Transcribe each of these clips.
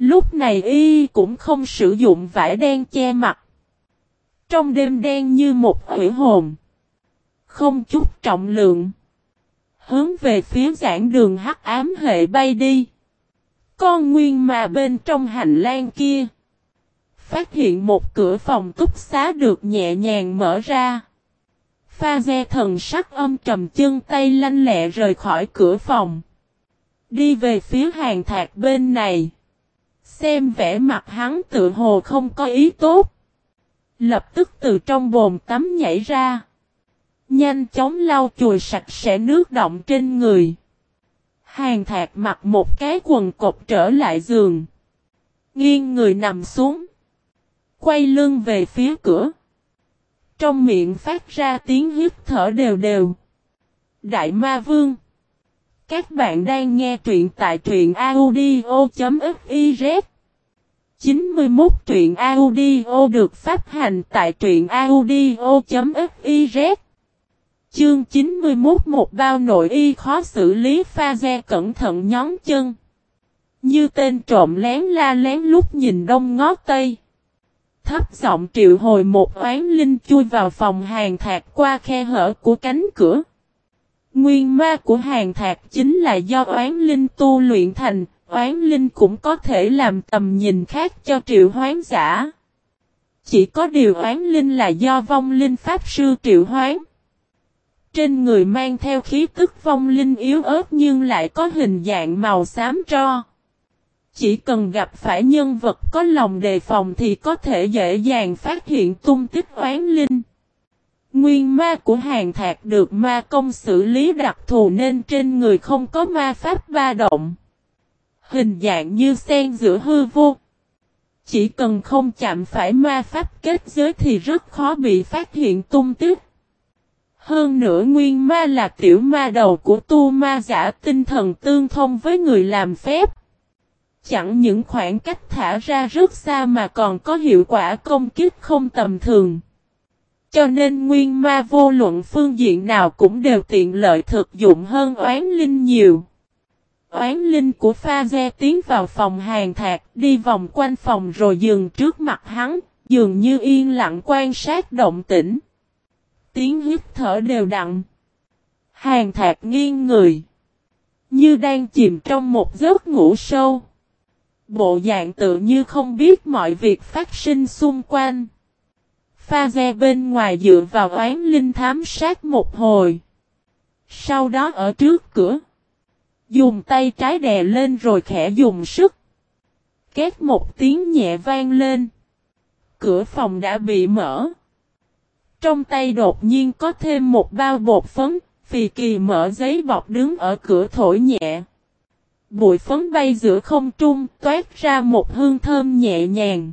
Lúc này y cũng không sử dụng vải đen che mặt. Trong đêm đen như một quỷ hồn. Không chút trọng lượng. Hướng về phía giảng đường hắc ám hệ bay đi. Con nguyên mà bên trong hành lang kia. Phát hiện một cửa phòng túc xá được nhẹ nhàng mở ra. Pha-de thần sắc âm trầm, chân tay lanh lẹ rời khỏi cửa phòng. Đi về phía hàng thạc bên này. Xem vẻ mặt hắn tự hồ không có ý tốt. Lập tức từ trong bồn tắm nhảy ra. Nhanh chóng lau chùi sạch sẽ nước đọng trên người. Hàng thạc mặc một cái quần cộc trở lại giường. Nghiêng người nằm xuống. Quay lưng về phía cửa. Trong miệng phát ra tiếng hít thở đều đều. Đại Ma Vương. Các bạn đang nghe truyện tại truyện audio.fiz. 91 truyện audio được phát hành tại truyện audio.fiz. Chương 91, một bao nội y khó xử lý. Pha-de cẩn thận nhón chân. Như tên trộm lén la lén lút nhìn đông ngó tây. Thấp giọng triệu hồi một oán linh chui vào phòng hàng thạc qua khe hở của cánh cửa. Nguyên ma của hàng thạc chính là do oán linh tu luyện thành. Oán linh cũng có thể làm tầm nhìn khác cho triệu hoán giả. Chỉ có điều oán linh là do vong linh pháp sư triệu hoán. Trên người mang theo khí tức vong linh yếu ớt nhưng lại có hình dạng màu xám tro. Chỉ cần gặp phải nhân vật có lòng đề phòng thì có thể dễ dàng phát hiện tung tích oán linh. Nguyên ma của hàng thạc được ma công xử lý đặc thù nên trên người không có ma pháp ba động. Hình dạng như xen giữa hư vô. Chỉ cần không chạm phải ma pháp kết giới thì rất khó bị phát hiện tung tích. Hơn nữa nguyên ma là tiểu ma đầu của tu ma giả, tinh thần tương thông với người làm phép. Chẳng những khoảng cách thả ra rất xa mà còn có hiệu quả công kích không tầm thường. Cho nên nguyên ma vô luận phương diện nào cũng đều tiện lợi thực dụng hơn oán linh nhiều. Oán linh của Pha-de tiến vào phòng hàng thạc, đi vòng quanh phòng rồi dừng trước mặt hắn, dường như yên lặng quan sát động tĩnh. Tiếng hít thở đều đặn. Hàng thạc nghiêng người, như đang chìm trong một giấc ngủ sâu. Bộ dạng tự như không biết mọi việc phát sinh xung quanh. Pha-de bên ngoài dựa vào oán linh thám sát một hồi. Sau đó ở trước cửa, dùng tay trái đè lên rồi khẽ dùng sức. Két một tiếng nhẹ vang lên. Cửa phòng đã bị mở. Trong tay đột nhiên có thêm một bao bột phấn, phì kỳ mở giấy bọc đứng ở cửa thổi nhẹ. Bụi phấn bay giữa không trung, toát ra một hương thơm nhẹ nhàng.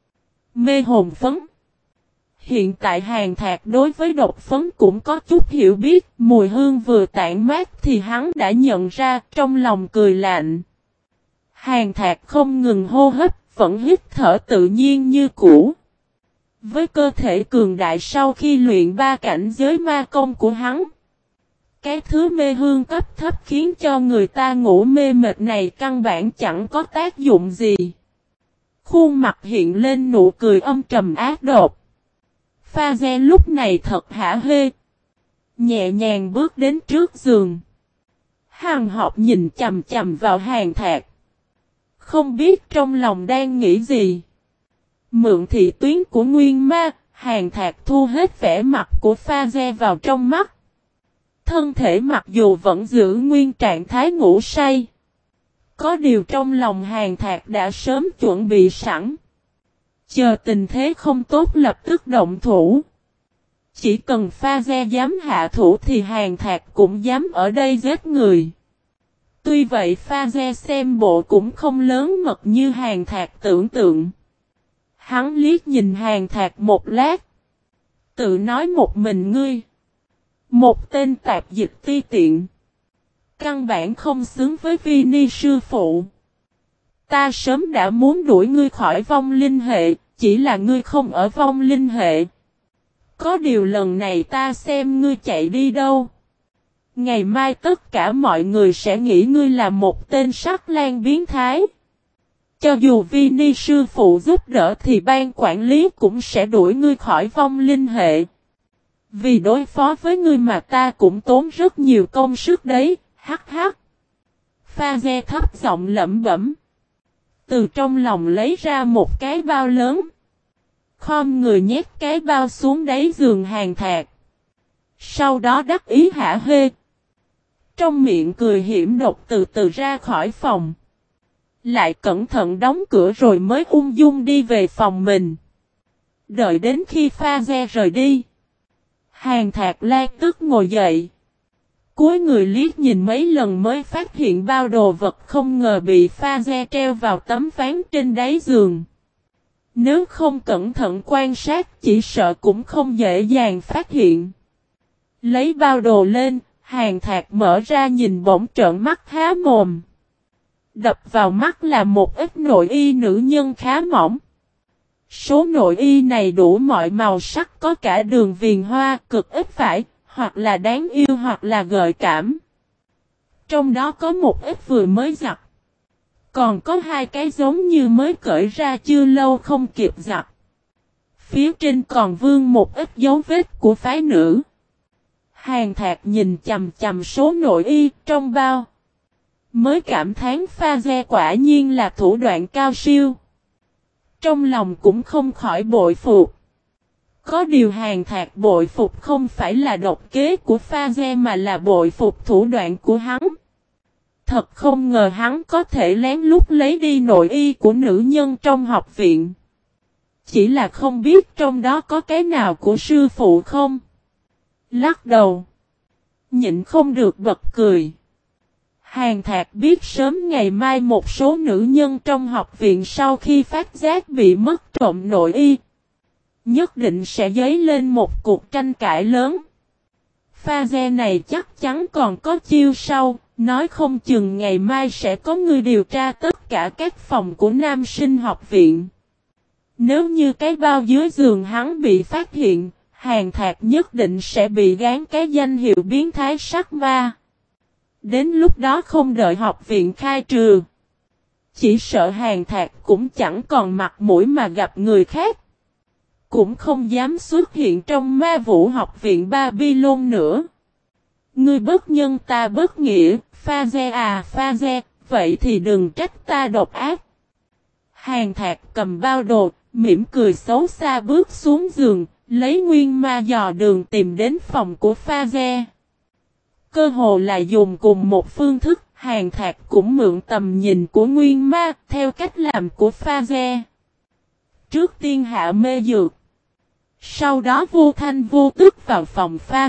Mê hồn phấn. Hiện tại hàng thạc đối với độc phấn cũng có chút hiểu biết, mùi hương vừa tản mát thì hắn đã nhận ra, trong lòng cười lạnh. Hàng thạc không ngừng hô hấp, vẫn hít thở tự nhiên như cũ. Với cơ thể cường đại sau khi luyện 3 cảnh giới ma công của hắn, cái thứ mê hương cấp thấp khiến cho người ta ngủ mê mệt này căn bản chẳng có tác dụng gì. Khuôn mặt hiện lên nụ cười âm trầm ác độc. Pha-de lúc này thật hả hê. Nhẹ nhàng bước đến trước giường. Hằng học nhìn chầm chầm vào hàng thạc. Không biết trong lòng đang nghĩ gì. Mượn thị tuyến của nguyên ma, hàng thạc thu hết vẻ mặt của Pha-de vào trong mắt. Thân thể mặc dù vẫn giữ nguyên trạng thái ngủ say. Có điều trong lòng hàng thạc đã sớm chuẩn bị sẵn. Chờ tình thế không tốt lập tức động thủ. Chỉ cần Pha-de dám hạ thủ thì hàng thạc cũng dám ở đây giết người. Tuy vậy Pha-de xem bộ cũng không lớn mật như hàng thạc tưởng tượng. Hắn liếc nhìn hàng thạc một lát. Tự nói một mình ngươi. Một tên tạp dịch ti tiện. Căn bản không xứng với Vini sư phụ. Ta sớm đã muốn đuổi ngươi khỏi vong linh hệ, chỉ là ngươi không ở vong linh hệ. Có điều lần này ta xem ngươi chạy đi đâu. Ngày mai tất cả mọi người sẽ nghĩ ngươi là một tên sắc lang biến thái. Cho dù Vini sư phụ giúp đỡ thì ban quản lý cũng sẽ đuổi ngươi khỏi vong linh hệ. Vì đối phó với ngươi mà ta cũng tốn rất nhiều công sức đấy, hắc hắc. Pha thấp giọng lẩm bẩm. Từ trong lòng lấy ra một cái bao lớn. Khom người nhét cái bao xuống đáy giường Hàn Thạc. Sau đó đắc ý hả hê. Trong miệng cười hiểm độc từ từ ra khỏi phòng. Lại cẩn thận đóng cửa rồi mới ung dung đi về phòng mình. Đợi đến khi Pha rời đi. Hàn Thạc Lan tức ngồi dậy. Cúi người liếc nhìn mấy lần mới phát hiện bao đồ vật không ngờ bị Pha treo vào tấm ván trên đáy giường. Nếu không cẩn thận quan sát chỉ sợ cũng không dễ dàng phát hiện. Lấy bao đồ lên, Hàn Thạc mở ra nhìn bỗng trợn mắt há mồm. Đập vào mắt là một ít nội y nữ nhân khá mỏng. Số nội y này đủ mọi màu sắc có cả đường viền hoa cực ít phải, hoặc là đáng yêu hoặc là gợi cảm. Trong đó có một ít vừa mới giặt. Còn có hai cái giống như mới cởi ra chưa lâu không kịp giặt. Phía trên còn vương một ít dấu vết của phái nữ. Hàn Thạc nhìn chằm chằm số nội y trong bao. Mới cảm thán Pha quả nhiên là thủ đoạn cao siêu. Trong lòng cũng không khỏi bội phục. Có điều Hàn Thạc bội phục không phải là độc kế của Pha mà là bội phục thủ đoạn của hắn. Thật không ngờ hắn có thể lén lút lấy đi nội y của nữ nhân trong học viện. Chỉ là không biết trong đó có cái nào của sư phụ không. Lắc đầu. Nhịn không được bật cười. Hàn Thạc biết sớm ngày mai một số nữ nhân trong học viện sau khi phát giác bị mất trộm nội y. Nhất định sẽ dấy lên một cuộc tranh cãi lớn. Pha này chắc chắn còn có chiêu sau, nói không chừng ngày mai sẽ có người điều tra tất cả các phòng của nam sinh học viện. Nếu như cái bao dưới giường hắn bị phát hiện, Hàn Thạc nhất định sẽ bị gán cái danh hiệu biến thái sắc ma. Đến lúc đó không đợi học viện khai trừ. Chỉ sợ Hàn Thạc cũng chẳng còn mặt mũi mà gặp người khác. Cũng không dám xuất hiện trong ma vũ học viện Babylon nữa. Ngươi bất nhân ta bất nghĩa, Pha vậy thì đừng trách ta độc ác. Hàn Thạc cầm bao đồ, mỉm cười xấu xa bước xuống giường, lấy nguyên ma dò đường tìm đến phòng của Pha. Cơ hồ là dùng cùng một phương thức, Hàn Thạc cũng mượn tầm nhìn của nguyên ma, theo cách làm của Pha. Trước tiên hạ mê dược. Sau đó vô thanh vô tức vào phòng Pha.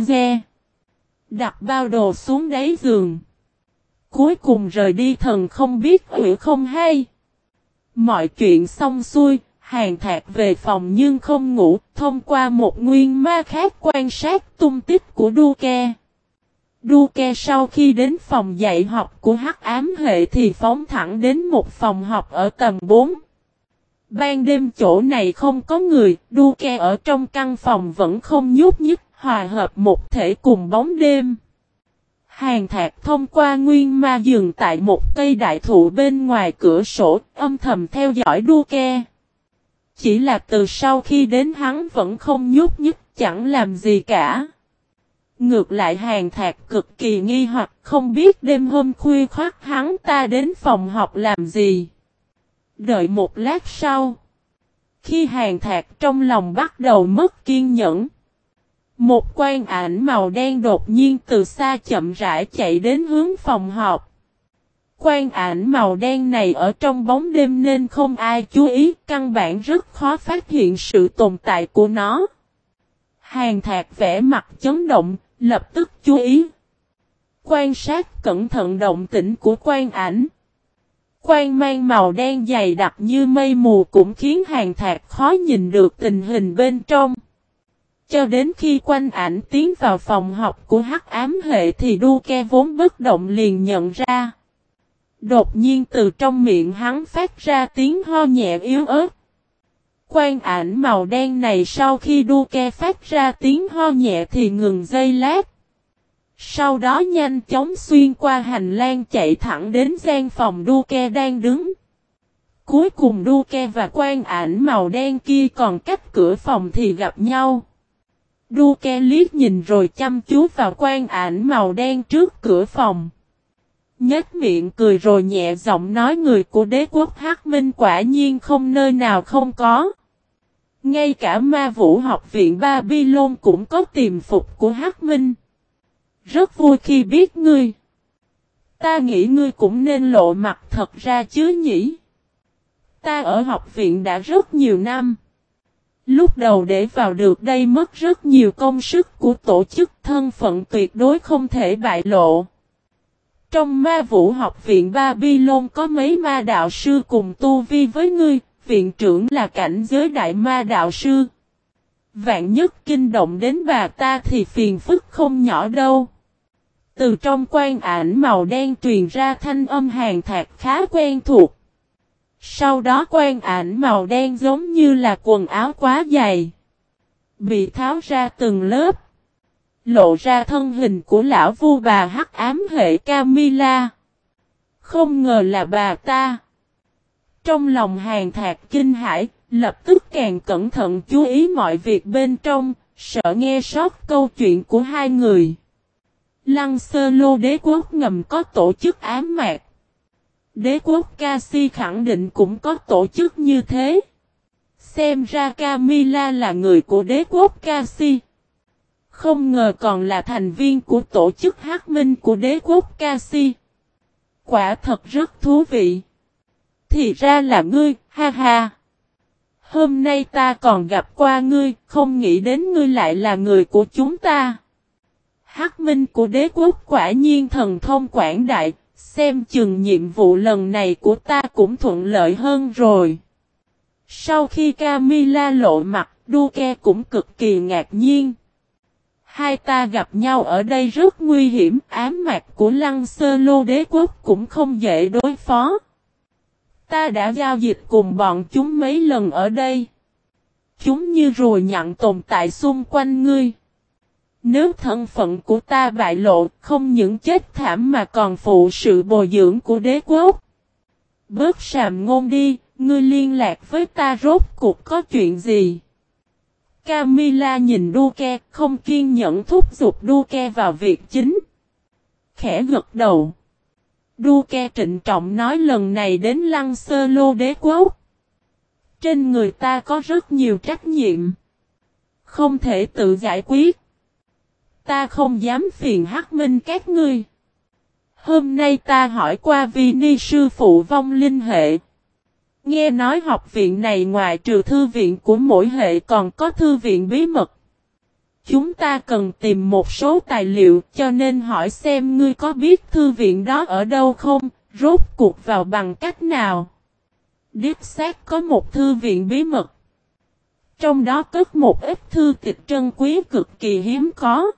Đặt bao đồ xuống đáy giường. Cuối cùng rời đi thần không biết hữu không hay. Mọi chuyện xong xuôi, Hàn Thạc về phòng nhưng không ngủ, thông qua một nguyên ma khác quan sát tung tích của Duke. Duke sau khi đến phòng dạy học của Hắc Ám Hệ thì phóng thẳng đến một phòng học ở tầng 4. Ban đêm chỗ này không có người, Duke ở trong căn phòng vẫn không nhúc nhích, hòa hợp một thể cùng bóng đêm. Hàn Thạc thông qua nguyên ma dừng tại một cây đại thụ bên ngoài cửa sổ, âm thầm theo dõi Duke. Chỉ là từ sau khi đến hắn vẫn không nhúc nhích, chẳng làm gì cả. Ngược lại Hàn Thạc cực kỳ nghi hoặc không biết đêm hôm khuya khoắt hắn ta đến phòng học làm gì. Đợi một lát sau. Khi Hàn Thạc trong lòng bắt đầu mất kiên nhẫn. Một quang ảnh màu đen đột nhiên từ xa chậm rãi chạy đến hướng phòng học. Quang ảnh màu đen này ở trong bóng đêm nên không ai chú ý, căn bản rất khó phát hiện sự tồn tại của nó. Hàn Thạc vẻ mặt chấn động, lập tức chú ý. Quan sát cẩn thận động tĩnh của quang ảnh. Quang mang màu đen dày đặc như mây mù cũng khiến Hàn Thạc khó nhìn được tình hình bên trong. Cho đến khi quanh ảnh tiến vào phòng học của Hắc Ám Hệ thì Duke vốn bất động liền nhận ra. Đột nhiên từ trong miệng hắn phát ra tiếng ho nhẹ yếu ớt. Quang ảnh màu đen này sau khi Duke phát ra tiếng ho nhẹ thì ngừng giây lát. Sau đó nhanh chóng xuyên qua hành lang chạy thẳng đến gian phòng Duke đang đứng. Cuối cùng Duke và quan ảnh màu đen kia còn cách cửa phòng thì gặp nhau. Duke liếc nhìn rồi chăm chú vào quan ảnh màu đen trước cửa phòng. Nhếch miệng cười rồi nhẹ giọng nói người của đế quốc Hắc Minh quả nhiên không nơi nào không có. Ngay cả ma vũ học viện Babylon cũng có tiềm phục của Hắc Minh. Rất vui khi biết ngươi. Ta nghĩ ngươi cũng nên lộ mặt thật ra chứ nhỉ. Ta ở học viện đã rất nhiều năm. Lúc đầu để vào được đây mất rất nhiều công sức của tổ chức, thân phận tuyệt đối không thể bại lộ. Trong ma vũ học viện Babylon có mấy ma đạo sư cùng tu vi với ngươi, viện trưởng là cảnh giới đại ma đạo sư. Vạn nhất kinh động đến bà ta thì phiền phức không nhỏ đâu. Từ trong quan ảnh màu đen truyền ra thanh âm hàn thạc khá quen thuộc. Sau đó quan ảnh màu đen giống như là quần áo quá dày. Bị tháo ra từng lớp. Lộ ra thân hình của lão vu bà hắc ám hệ Camilla. Không ngờ là bà ta. Trong lòng hàn thạc kinh hãi, lập tức càng cẩn thận chú ý mọi việc bên trong, sợ nghe sót câu chuyện của hai người. Lăng Sơ Lô đế quốc ngầm có tổ chức ám mạc. Đế quốc Kasi khẳng định cũng có tổ chức như thế. Xem ra Camilla là người của đế quốc Kasi. Không ngờ còn là thành viên của tổ chức Hắc Minh của đế quốc Kasi. Quả thật rất thú vị. Thì ra là ngươi, ha ha. Hôm nay ta còn gặp qua ngươi, không nghĩ đến ngươi lại là người của chúng ta. Hắc Minh của đế quốc quả nhiên thần thông quảng đại, xem chừng nhiệm vụ lần này của ta cũng thuận lợi hơn rồi. Sau khi Camilla lộ mặt, Duke cũng cực kỳ ngạc nhiên. Hai ta gặp nhau ở đây rất nguy hiểm, ám mạc của Lăng Sơ Lô đế quốc cũng không dễ đối phó. Ta đã giao dịch cùng bọn chúng mấy lần ở đây. Chúng như rùa nhặn tồn tại xung quanh ngươi. Nếu thân phận của ta bại lộ, không những chết thảm mà còn phụ sự bồi dưỡng của đế quốc. Bớt sàm ngôn đi, ngươi liên lạc với ta rốt cuộc có chuyện gì? Camilla nhìn Duke, không kiên nhẫn thúc giục Duke vào việc chính. Khẽ gật đầu. Duke trịnh trọng nói lần này đến Lăng Sơ Lô đế quốc. Trên người ta có rất nhiều trách nhiệm. Không thể tự giải quyết. Ta không dám phiền Hắc Minh các ngươi. Hôm nay ta hỏi qua Vini sư phụ vong linh hệ. Nghe nói học viện này ngoài trừ thư viện của mỗi hệ còn có thư viện bí mật. Chúng ta cần tìm một số tài liệu cho nên hỏi xem ngươi có biết thư viện đó ở đâu không, rốt cuộc vào bằng cách nào. Đích xác có một thư viện bí mật. Trong đó cất một ít thư tịch trân quý cực kỳ hiếm có.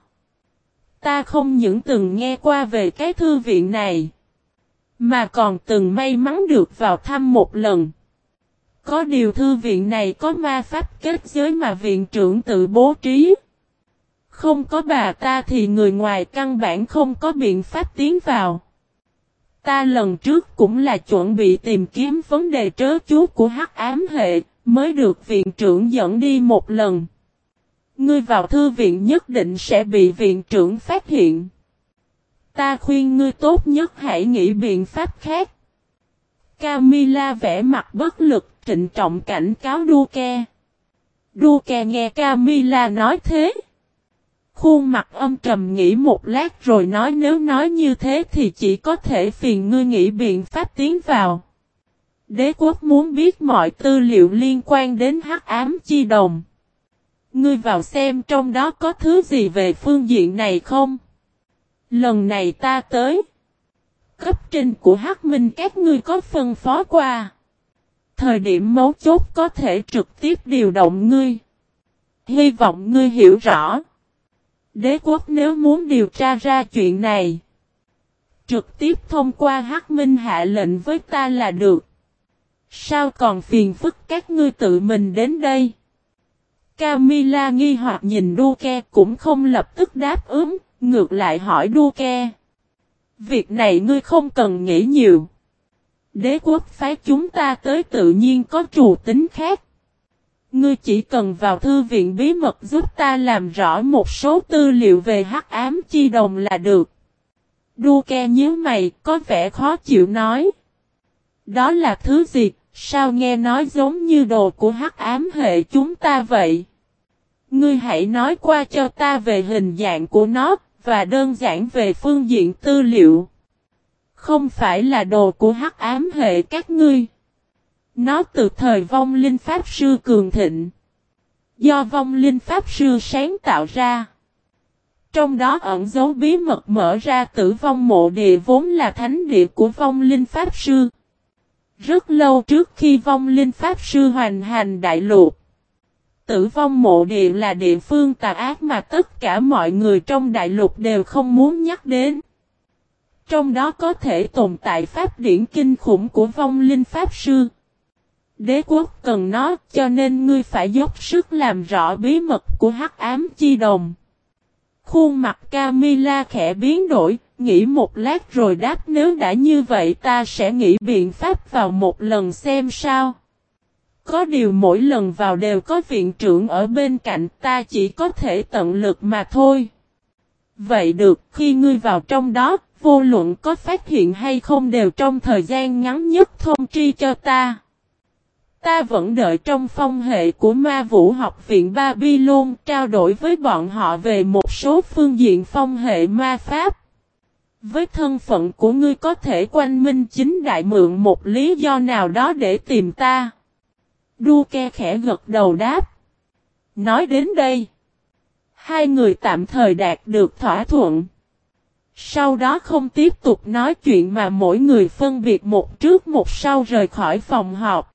Ta không những từng nghe qua về cái thư viện này, mà còn từng may mắn được vào thăm một lần. Có điều thư viện này có ma pháp kết giới mà viện trưởng tự bố trí. Không có bà ta thì người ngoài căn bản không có biện pháp tiến vào. Ta lần trước cũng là chuẩn bị tìm kiếm vấn đề trớ chú của hắc ám hệ, mới được viện trưởng dẫn đi một lần. Ngươi vào thư viện nhất định sẽ bị viện trưởng phát hiện. Ta khuyên ngươi tốt nhất hãy nghĩ biện pháp khác. Camilla vẽ mặt bất lực, trịnh trọng cảnh cáo Duke. Duke nghe Camilla nói thế. Khuôn mặt âm trầm nghĩ một lát rồi nói nếu nói như thế thì chỉ có thể phiền ngươi nghĩ biện pháp tiến vào. Đế quốc muốn biết mọi tư liệu liên quan đến hắc ám chi đồng. Ngươi vào xem trong đó có thứ gì về phương diện này không? Lần này ta tới. Cấp trên của Hắc Minh các ngươi có phân phó qua. Thời điểm mấu chốt có thể trực tiếp điều động ngươi. Hy vọng ngươi hiểu rõ. Đế quốc nếu muốn điều tra ra chuyện này, trực tiếp thông qua Hắc Minh hạ lệnh với ta là được. Sao còn phiền phức các ngươi tự mình đến đây? Camilla nghi hoặc nhìn Duke cũng không lập tức đáp ứng, ngược lại hỏi Duke. Việc này ngươi không cần nghĩ nhiều. Đế quốc phái chúng ta tới tự nhiên có trù tính khác. Ngươi chỉ cần vào thư viện bí mật giúp ta làm rõ một số tư liệu về hắc ám chi đồng là được. Duke nhíu mày, có vẻ khó chịu nói. Đó là thứ gì, sao nghe nói giống như đồ của hắc ám hệ chúng ta vậy? Ngươi hãy nói qua cho ta về hình dạng của nó, và đơn giản về phương diện tư liệu. Không phải là đồ của hắc ám hệ các ngươi. Nó từ thời vong linh pháp sư cường thịnh. Do vong linh pháp sư sáng tạo ra. Trong đó ẩn dấu bí mật mở ra tử vong mộ địa vốn là thánh địa của vong linh pháp sư. Rất lâu trước khi vong linh pháp sư hoành hành đại lục. Tử vong mộ địa là địa phương tà ác mà tất cả mọi người trong đại lục đều không muốn nhắc đến. Trong đó có thể tồn tại pháp điển kinh khủng của vong linh pháp sư. Đế quốc cần nó cho nên ngươi phải dốc sức làm rõ bí mật của hắc ám chi đồng. Khuôn mặt Camilla khẽ biến đổi, nghĩ một lát rồi đáp nếu đã như vậy ta sẽ nghĩ biện pháp vào một lần xem sao. Có điều mỗi lần vào đều có viện trưởng ở bên cạnh ta chỉ có thể tận lực mà thôi. Vậy được khi ngươi vào trong đó, vô luận có phát hiện hay không đều trong thời gian ngắn nhất thông tri cho ta. Ta vẫn đợi trong phong hệ của Ma Vũ học viện Babylon trao đổi với bọn họ về một số phương diện phong hệ ma pháp. Với thân phận của ngươi có thể quanh minh chính đại mượn một lý do nào đó để tìm ta. Duke khẽ gật đầu đáp. Nói đến đây. Hai người tạm thời đạt được thỏa thuận. Sau đó không tiếp tục nói chuyện mà mỗi người phân biệt một trước một sau rời khỏi phòng họp.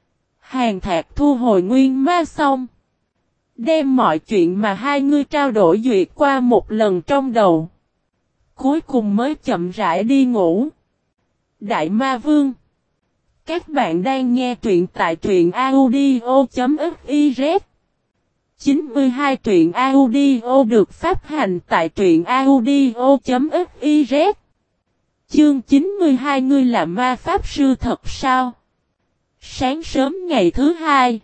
Hàn Thạc thu hồi nguyên ma xong. Đem mọi chuyện mà hai người trao đổi duyệt qua một lần trong đầu. Cuối cùng mới chậm rãi đi ngủ. Đại Ma Vương. Các bạn đang nghe truyện tại truyện audio.fiz 92 truyện audio được phát hành tại truyện audio.fiz Chương 92 ngươi là ma pháp sư thật sao? Sáng sớm ngày thứ hai,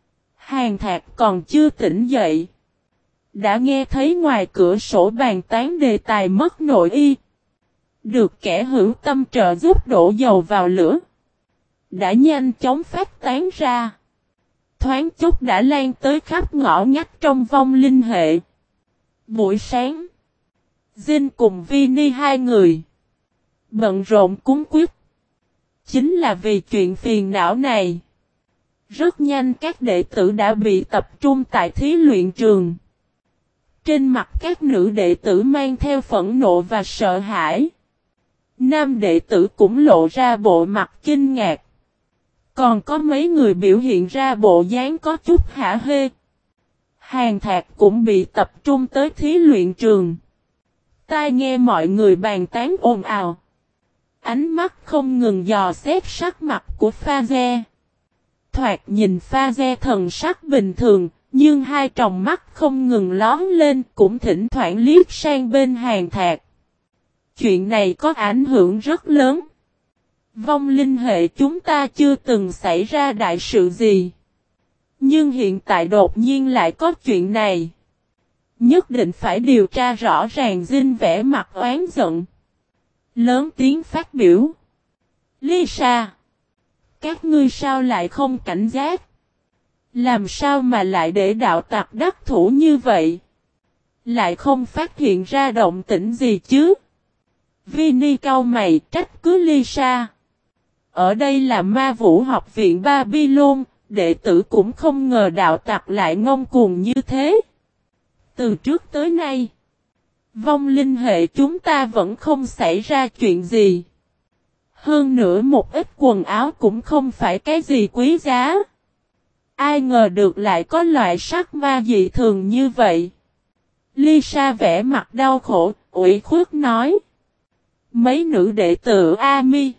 Hàn Thạc còn chưa tỉnh dậy. Đã nghe thấy ngoài cửa sổ bàn tán đề tài mất nội y. Được kẻ hữu tâm trợ giúp đổ dầu vào lửa. Đã nhanh chóng phát tán ra. Thoáng chốc đã lan tới khắp ngõ ngách trong vong linh hệ. Buổi sáng, Jin cùng Vinny hai người bận rộn cúng quyết. Chính là vì chuyện phiền não này. Rất nhanh các đệ tử đã bị tập trung tại thí luyện trường. Trên mặt các nữ đệ tử mang theo phẫn nộ và sợ hãi. Nam đệ tử cũng lộ ra bộ mặt kinh ngạc. Còn có mấy người biểu hiện ra bộ dáng có chút hả hê. Hàn Thạc cũng bị tập trung tới thí luyện trường. Tai nghe mọi người bàn tán ồn ào. Ánh mắt không ngừng dò xét sắc mặt của Pha-ze. Thoạt nhìn Pha-ze thần sắc bình thường, nhưng hai tròng mắt không ngừng lóm lên cũng thỉnh thoảng liếc sang bên Hàn Thạc. Chuyện này có ảnh hưởng rất lớn. Vong linh hệ chúng ta chưa từng xảy ra đại sự gì. Nhưng hiện tại đột nhiên lại có chuyện này. Nhất định phải điều tra rõ ràng. Jin vẻ mặt oán giận. Lớn tiếng phát biểu. Lisa. Các ngươi sao lại không cảnh giác? Làm sao mà lại để đạo tặc đắc thủ như vậy? Lại không phát hiện ra động tĩnh gì chứ? Vinny cau mày trách cứ Lisa. Ở đây là Ma Vũ học viện Babylon, đệ tử cũng không ngờ đạo tặc lại ngông cuồng như thế. Từ trước tới nay, vong linh hệ chúng ta vẫn không xảy ra chuyện gì. Hơn nữa một ít quần áo cũng không phải cái gì quý giá. Ai ngờ được lại có loại sắc ma dị thường như vậy. Lisa vẽ mặt đau khổ, ủy khuất nói. Mấy nữ đệ tử Ami,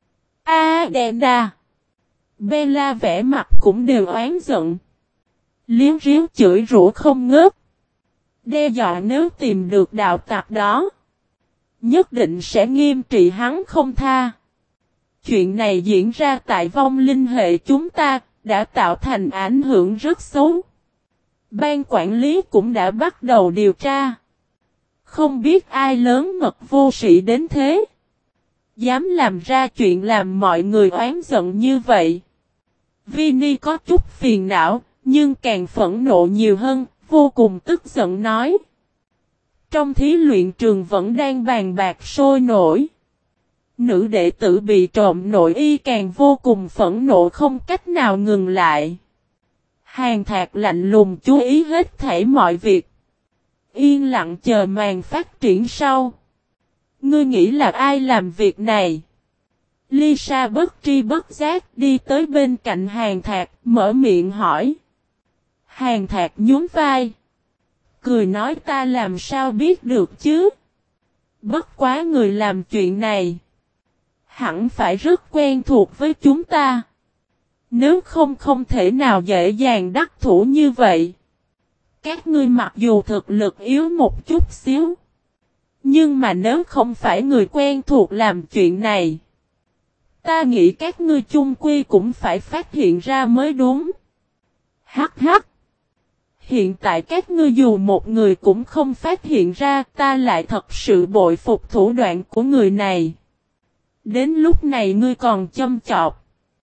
Adena, Bella vẽ mặt cũng đều oán giận. Liếu riếu chửi rủa không ngớt. Đe dọa nếu tìm được đạo tặc đó, nhất định sẽ nghiêm trị hắn không tha. chuyện này diễn ra tại vong linh hệ chúng ta, đã tạo thành ảnh hưởng rất xấu. Ban quản lý cũng đã bắt đầu điều tra. Không biết ai lớn mật vô sĩ đến thế. Dám làm ra chuyện làm mọi người oán giận như vậy. Vinny có chút phiền não, nhưng càng phẫn nộ nhiều hơn, vô cùng tức giận nói. Trong thí luyện trường vẫn đang bàn bạc sôi nổi. Nữ đệ tử bị trộm nội y càng vô cùng phẫn nộ không cách nào ngừng lại. Hàn Thạc lạnh lùng chú ý hết thảy mọi việc. Yên lặng chờ màn phát triển sau. Ngươi nghĩ là ai làm việc này? Lisa bất tri bất giác đi tới bên cạnh Hàn Thạc, mở miệng hỏi. Hàn Thạc nhún vai. Cười nói ta làm sao biết được chứ? Bất quá người làm chuyện này. Hẳn phải rất quen thuộc với chúng ta. Nếu không không thể nào dễ dàng đắc thủ như vậy. Các ngươi mặc dù thực lực yếu một chút xíu. Nhưng mà nếu không phải người quen thuộc làm chuyện này. Ta nghĩ các ngươi chung quy cũng phải phát hiện ra mới đúng. Hắc hắc. Hiện tại các ngươi dù một người cũng không phát hiện ra, ta lại thật sự bội phục thủ đoạn của người này. Đến lúc này ngươi còn châm chọc.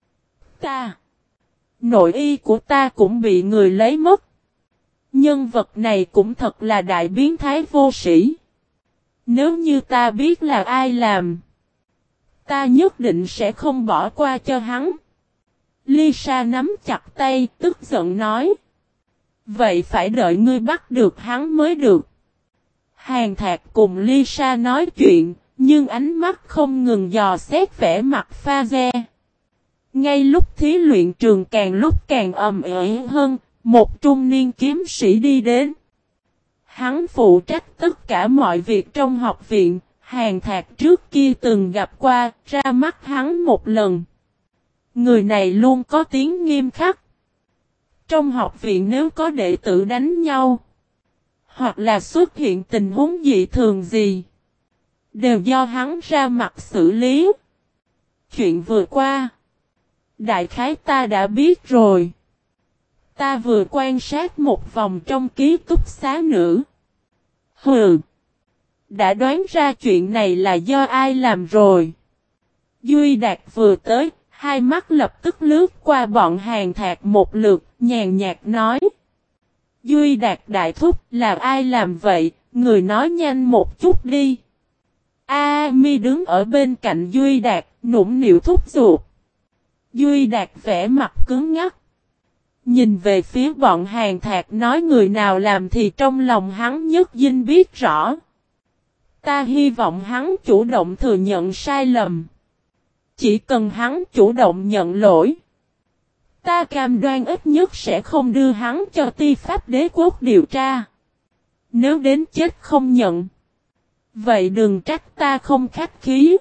Nội y của ta cũng bị người lấy mất. Nhân vật này cũng thật là đại biến thái vô sĩ. Nếu như ta biết là ai làm, ta nhất định sẽ không bỏ qua cho hắn. Lisa nắm chặt tay, tức giận nói. Vậy phải đợi ngươi bắt được hắn mới được. Hàn Thạc cùng Lisa nói chuyện, nhưng ánh mắt không ngừng dò xét vẻ mặt Pha-ge. Ngay lúc thí luyện trường càng lúc càng ầm ĩ hơn, một trung niên kiếm sĩ đi đến. Hắn phụ trách tất cả mọi việc trong học viện, Hàn Thạc trước kia từng gặp qua, ra mắt hắn một lần. Người này luôn có tiếng nghiêm khắc. Trong học viện nếu có đệ tử đánh nhau, hoặc là xuất hiện tình huống dị thường gì, đều do hắn ra mặt xử lý. Chuyện vừa qua, đại khái ta đã biết rồi. Ta vừa quan sát một vòng trong ký túc xá nữ. Hừ, đã đoán ra chuyện này là do ai làm rồi. Duy Đạt vừa tới, hai mắt lập tức lướt qua bọn Hàn Thạc một lượt, nhàn nhạt nói. Duy Đạt đại thúc, là ai làm vậy, người nói nhanh một chút đi. Mi đứng ở bên cạnh Duy Đạt, nũng nịu thúc giục. Duy Đạt vẻ mặt cứng ngắc. Nhìn về phía bọn Hàn Thạc nói người nào làm thì trong lòng hắn nhất dinh biết rõ. Ta hy vọng hắn chủ động thừa nhận sai lầm. Chỉ cần hắn chủ động nhận lỗi, ta cam đoan ít nhất sẽ không đưa hắn cho Ti Pháp Đế Quốc điều tra. Nếu đến chết không nhận, vậy đừng trách ta không khách khí.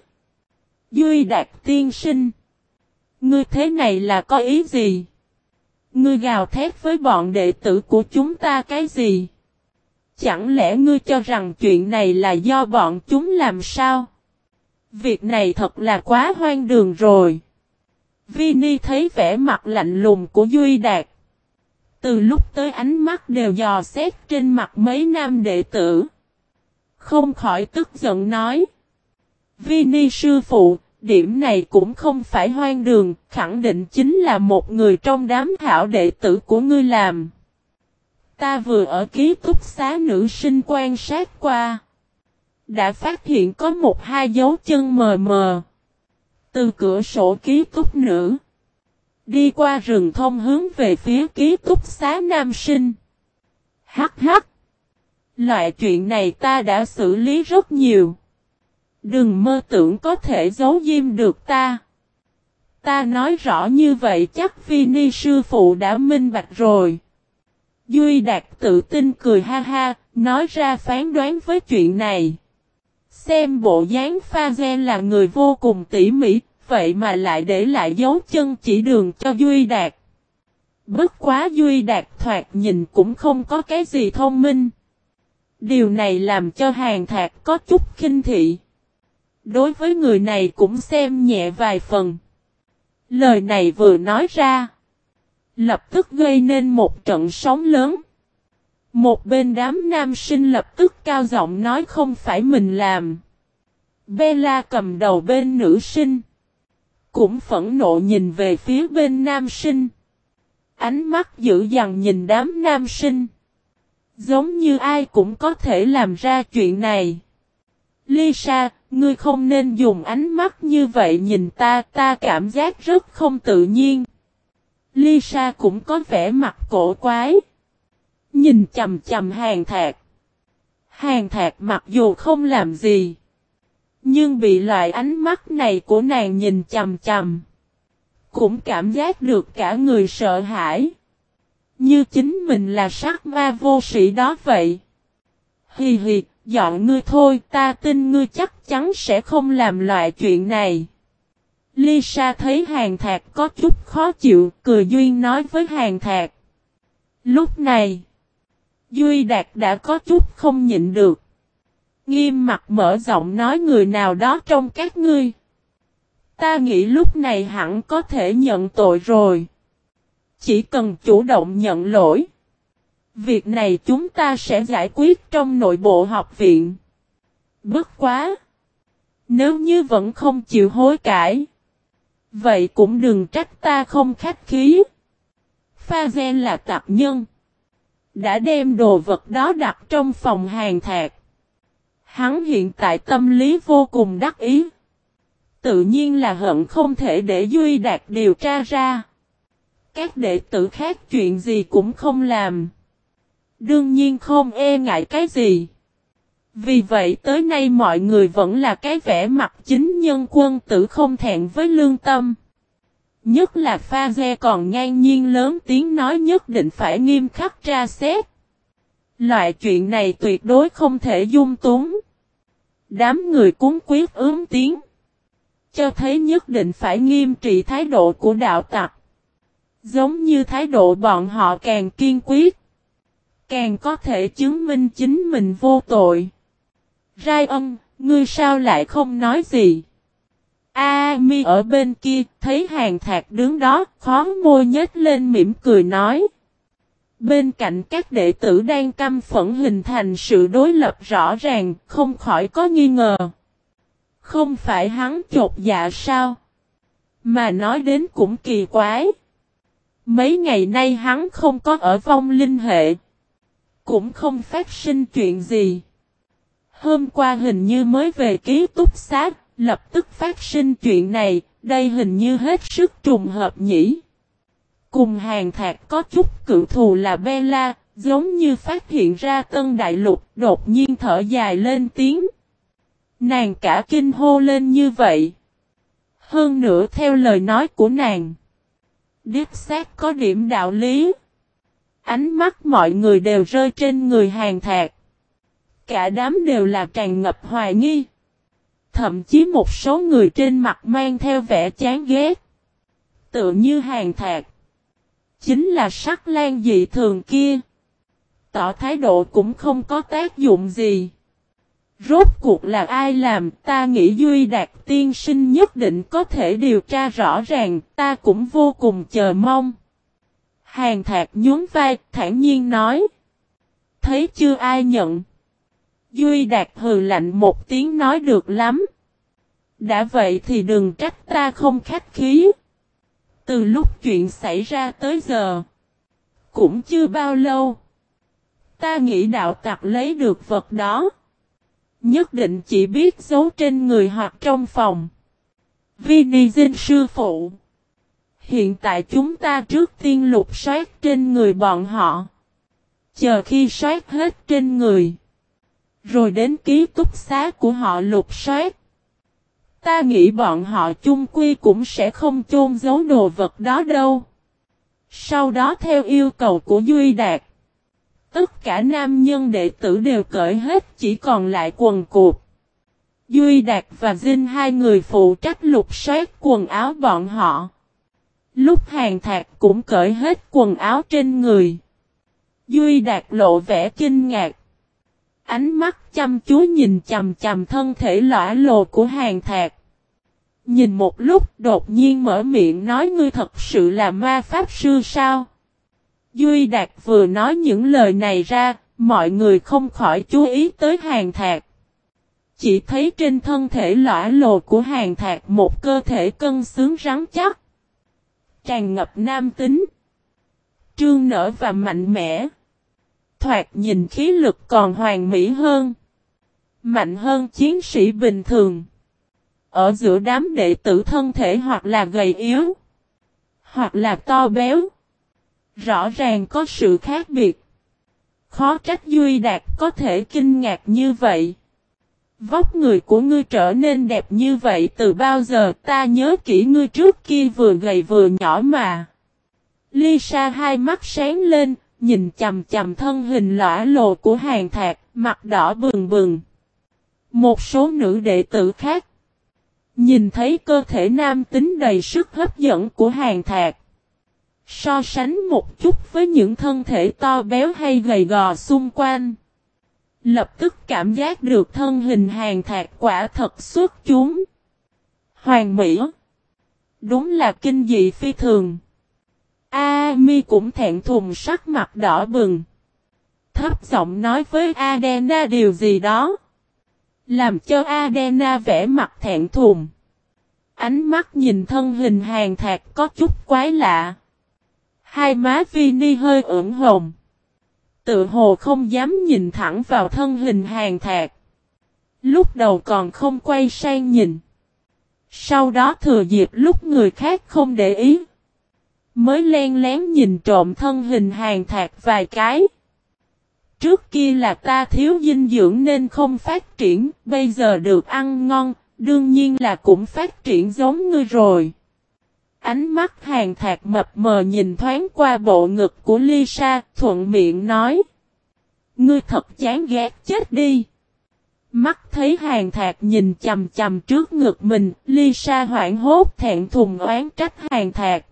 Duy Đạt tiên sinh, ngươi thế này là có ý gì? Ngươi gào thét với bọn đệ tử của chúng ta cái gì? Chẳng lẽ ngươi cho rằng chuyện này là do bọn chúng làm sao? Việc này thật là quá hoang đường rồi. Vinny thấy vẻ mặt lạnh lùng của Duy Đạt. Từ lúc tới ánh mắt đều dò xét trên mặt mấy nam đệ tử. Không khỏi tức giận nói. Vinny sư phụ, điểm này cũng không phải hoang đường, khẳng định chính là một người trong đám hảo đệ tử của ngươi làm. Ta vừa ở ký túc xá nữ sinh quan sát qua. Đã phát hiện có một hai dấu chân mờ mờ. Từ cửa sổ ký túc nữ. Đi qua rừng thông hướng về phía ký túc xá nam sinh. Hắc hắc. Loại chuyện này ta đã xử lý rất nhiều. Đừng mơ tưởng có thể giấu diêm được ta. Ta nói rõ như vậy chắc Vinny sư phụ đã minh bạch rồi. Duy Đạt tự tin cười ha ha, nói ra phán đoán với chuyện này. Xem bộ dáng Pha-ge là người vô cùng tỉ mỉ, vậy mà lại để lại dấu chân chỉ đường cho Duy Đạt. Bất quá Duy Đạt thoạt nhìn cũng không có cái gì thông minh. Điều này làm cho Hàn Thạc có chút khinh thị. Đối với người này cũng xem nhẹ vài phần. Lời này vừa nói ra, lập tức gây nên một trận sóng lớn. Một bên đám nam sinh lập tức cao giọng nói không phải mình làm. Bella cầm đầu bên nữ sinh, cũng phẫn nộ nhìn về phía bên nam sinh. Ánh mắt dữ dằn nhìn đám nam sinh. Giống như ai cũng có thể làm ra chuyện này. Lisa, ngươi không nên dùng ánh mắt như vậy nhìn ta, ta cảm giác rất không tự nhiên. Lisa cũng có vẻ mặt cổ quái. Nhìn chầm chầm Hàn Thạc. Hàn Thạc mặc dù không làm gì, nhưng bị loại ánh mắt này của nàng nhìn chầm chầm, cũng cảm giác được cả người sợ hãi. Như chính mình là sát ma vô sĩ đó vậy. Hì hì, dọn ngươi thôi, ta tin ngươi chắc chắn sẽ không làm loại chuyện này. Lisa thấy Hàn Thạc có chút khó chịu, cười duyên nói với Hàn Thạc. Lúc này, Duy Đạt đã có chút không nhịn được. Nghiêm mặt mở giọng nói người nào đó trong các ngươi. Ta nghĩ lúc này hẳn có thể nhận tội rồi. Chỉ cần chủ động nhận lỗi. Việc này chúng ta sẽ giải quyết trong nội bộ học viện. Bất quá. Nếu như vẫn không chịu hối cải, vậy cũng đừng trách ta không khách khí. Pha-gen là tặc nhân. Đã đem đồ vật đó đặt trong phòng Hàn Thạc. Hắn hiện tại tâm lý vô cùng đắc ý. Tự nhiên là hận không thể để Duy Đạt điều tra ra. Các đệ tử khác chuyện gì cũng không làm. Đương nhiên không e ngại cái gì. Vì vậy tới nay mọi người vẫn là cái vẻ mặt chính nhân quân tử không thẹn với lương tâm. Nhất là Pha-ge còn ngang nhiên lớn tiếng nói nhất định phải nghiêm khắc tra xét. Loại chuyện này tuyệt đối không thể dung túng. Đám người cuống quyết ướm tiếng. Cho thấy nhất định phải nghiêm trị thái độ của đạo tặc. Giống như thái độ bọn họ càng kiên quyết, càng có thể chứng minh chính mình vô tội. Ryan, ngươi sao lại không nói gì? Amy ở bên kia, thấy Hàn Thạc đứng đó, khó môi nhếch lên mỉm cười nói. Bên cạnh các đệ tử đang căm phẫn hình thành sự đối lập rõ ràng, không khỏi có nghi ngờ. Không phải hắn chột dạ sao? Mà nói đến cũng kỳ quái. Mấy ngày nay hắn không có ở vong linh hệ. Cũng không phát sinh chuyện gì. Hôm qua hình như mới về ký túc xá, lập tức phát sinh chuyện này, đây hình như hết sức trùng hợp nhỉ. Cùng Hàn Thạc có chút cự thù là Bella, giống như phát hiện ra Tân Đại Lục, đột nhiên thở dài lên tiếng. Nàng cả kinh hô lên như vậy. Hơn nữa theo lời nói của nàng, đích xác có điểm đạo lý. Ánh mắt mọi người đều rơi trên người Hàn Thạc. Cả đám đều là tràn ngập hoài nghi. Thậm chí một số người trên mặt mang theo vẻ chán ghét. Tựa như Hàn Thạc chính là sắc lang dị thường kia. Tỏ thái độ cũng không có tác dụng gì. Rốt cuộc là ai làm, ta nghĩ Duy Đạt tiên sinh nhất định có thể điều tra rõ ràng, ta cũng vô cùng chờ mong. Hàn Thạc nhún vai, thản nhiên nói. Thấy chưa ai nhận. Duy Đạt hừ lạnh một tiếng nói được lắm. Đã vậy thì đừng trách ta không khách khí. Từ lúc chuyện xảy ra tới giờ, cũng chưa bao lâu. Ta nghĩ đạo tặc lấy được vật đó, nhất định chỉ biết giấu trên người hoặc trong phòng. Vinizin sư phụ. Hiện tại chúng ta trước tiên lục soát trên người bọn họ. Chờ khi soát hết trên người, rồi đến ký túc xá của họ lục soát. Ta nghĩ bọn họ chung quy cũng sẽ không chôn giấu đồ vật đó đâu. Sau đó theo yêu cầu của Duy Đạt, tất cả nam nhân đệ tử đều cởi hết, chỉ còn lại quần cụt. Duy Đạt và Jin hai người phụ trách lục soát quần áo bọn họ. Lúc Hàn Thạc cũng cởi hết quần áo trên người. Duy Đạt lộ vẻ kinh ngạc. Ánh mắt chăm chú nhìn chằm chằm thân thể lõa lồ của Hàn Thạc. Nhìn một lúc đột nhiên mở miệng nói ngươi thật sự là ma pháp sư sao? Duy Đạt vừa nói những lời này ra, mọi người không khỏi chú ý tới Hàn Thạc. Chỉ thấy trên thân thể lõa lồ của Hàn Thạc một cơ thể cân xứng rắn chắc. Tràn ngập nam tính. Trương nở và mạnh mẽ. Thoạt nhìn khí lực còn hoàn mỹ hơn. Mạnh hơn chiến sĩ bình thường. Ở giữa đám đệ tử thân thể hoặc là gầy yếu. Hoặc là to béo. Rõ ràng có sự khác biệt. Khó trách Duy Đạt có thể kinh ngạc như vậy. Vóc người của ngươi trở nên đẹp như vậy từ bao giờ ta nhớ kỹ ngươi trước kia vừa gầy vừa nhỏ mà. Lisa hai mắt sáng lên, nhìn chằm chằm thân hình lõa lồ của Hàn Thạc, mặt đỏ bừng bừng. Một số nữ đệ tử khác nhìn thấy cơ thể nam tính đầy sức hấp dẫn của Hàn Thạc. So sánh một chút với những thân thể to béo hay gầy gò xung quanh. Lập tức cảm giác được thân hình Hàn Thạc quả thật xuất chúng. Hoàn mỹ. Đúng là kinh dị phi thường. Amy cũng thẹn thùng sắc mặt đỏ bừng. Thấp giọng nói với Adena điều gì đó. Làm cho Adena vẽ mặt thẹn thùng. Ánh mắt nhìn thân hình Hàn Thạc có chút quái lạ. Hai má Vinny hơi ửng hồng. Tự hồ không dám nhìn thẳng vào thân hình Hàn Thạc. Lúc đầu còn không quay sang nhìn. Sau đó thừa dịp lúc người khác không để ý. Mới len lén nhìn trộm thân hình Hàn Thạc vài cái. Trước kia là ta thiếu dinh dưỡng nên không phát triển. Bây giờ được ăn ngon. Đương nhiên là cũng phát triển giống ngươi rồi. Ánh mắt Hàn Thạc mập mờ nhìn thoáng qua bộ ngực của Lisa, thuận miệng nói. Ngươi thật chán ghét chết đi. Mắt thấy Hàn Thạc nhìn chằm chằm trước ngực mình, Lisa hoảng hốt thẹn thùng oán trách Hàn Thạc.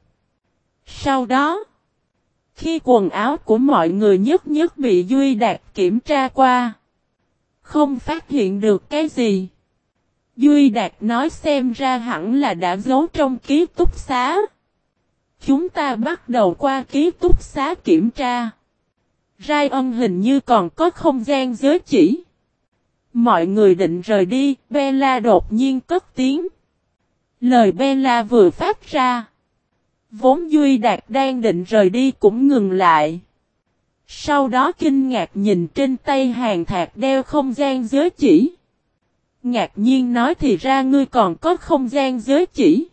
Sau đó, khi quần áo của mọi người nhất nhất bị Duy Đạt kiểm tra qua, không phát hiện được cái gì. Duy Đạt nói xem ra hẳn là đã giấu trong ký túc xá. Chúng ta bắt đầu qua ký túc xá kiểm tra. Ryan hình như còn có không gian giới chỉ. Mọi người định rời đi, Bella đột nhiên cất tiếng. Lời Bella vừa phát ra. Vốn Duy Đạt đang định rời đi cũng ngừng lại. Sau đó kinh ngạc nhìn trên tay Hàn Thạc đeo không gian giới chỉ. Ngạc nhiên nói thì ra ngươi còn có không gian giới chỉ.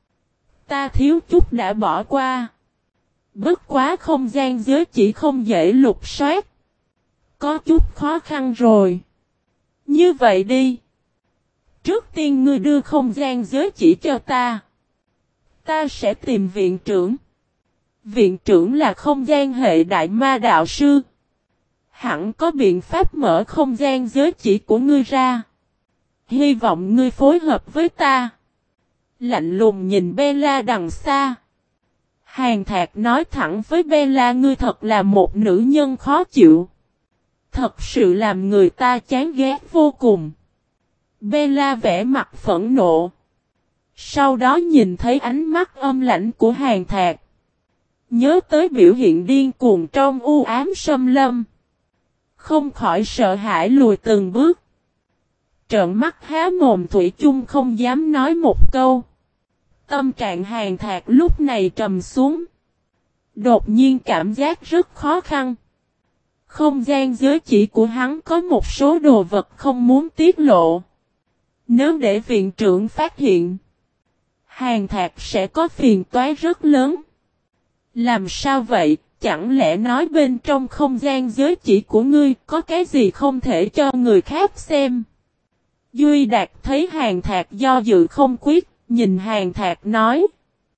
Ta thiếu chút đã bỏ qua. Bất quá không gian giới chỉ không dễ lục soát. Có chút khó khăn rồi. Như vậy đi. Trước tiên ngươi đưa không gian giới chỉ cho ta. Ta sẽ tìm viện trưởng. Viện trưởng là không gian hệ đại ma đạo sư. Hẳn có biện pháp mở không gian giới chỉ của ngươi ra. Hy vọng ngươi phối hợp với ta. Lạnh lùng nhìn Bella đằng xa. Hàn Thạc nói thẳng với Bella ngươi thật là một nữ nhân khó chịu. Thật sự làm người ta chán ghét vô cùng. Bella vẽ mặt phẫn nộ. Sau đó nhìn thấy ánh mắt âm lãnh của Hàn Thạc. Nhớ tới biểu hiện điên cuồng trong u ám xâm lâm. Không khỏi sợ hãi lùi từng bước. Trợn mắt há mồm thủy chung không dám nói một câu. Tâm trạng Hàn Thạc lúc này trầm xuống. Đột nhiên cảm giác rất khó khăn. Không gian giới chỉ của hắn có một số đồ vật không muốn tiết lộ. Nếu để viện trưởng phát hiện, Hàn Thạc sẽ có phiền toái rất lớn. Làm sao vậy, chẳng lẽ nói bên trong không gian giới chỉ của ngươi có cái gì không thể cho người khác xem? Duy Đạt thấy Hàn Thạc do dự không quyết, nhìn Hàn Thạc nói.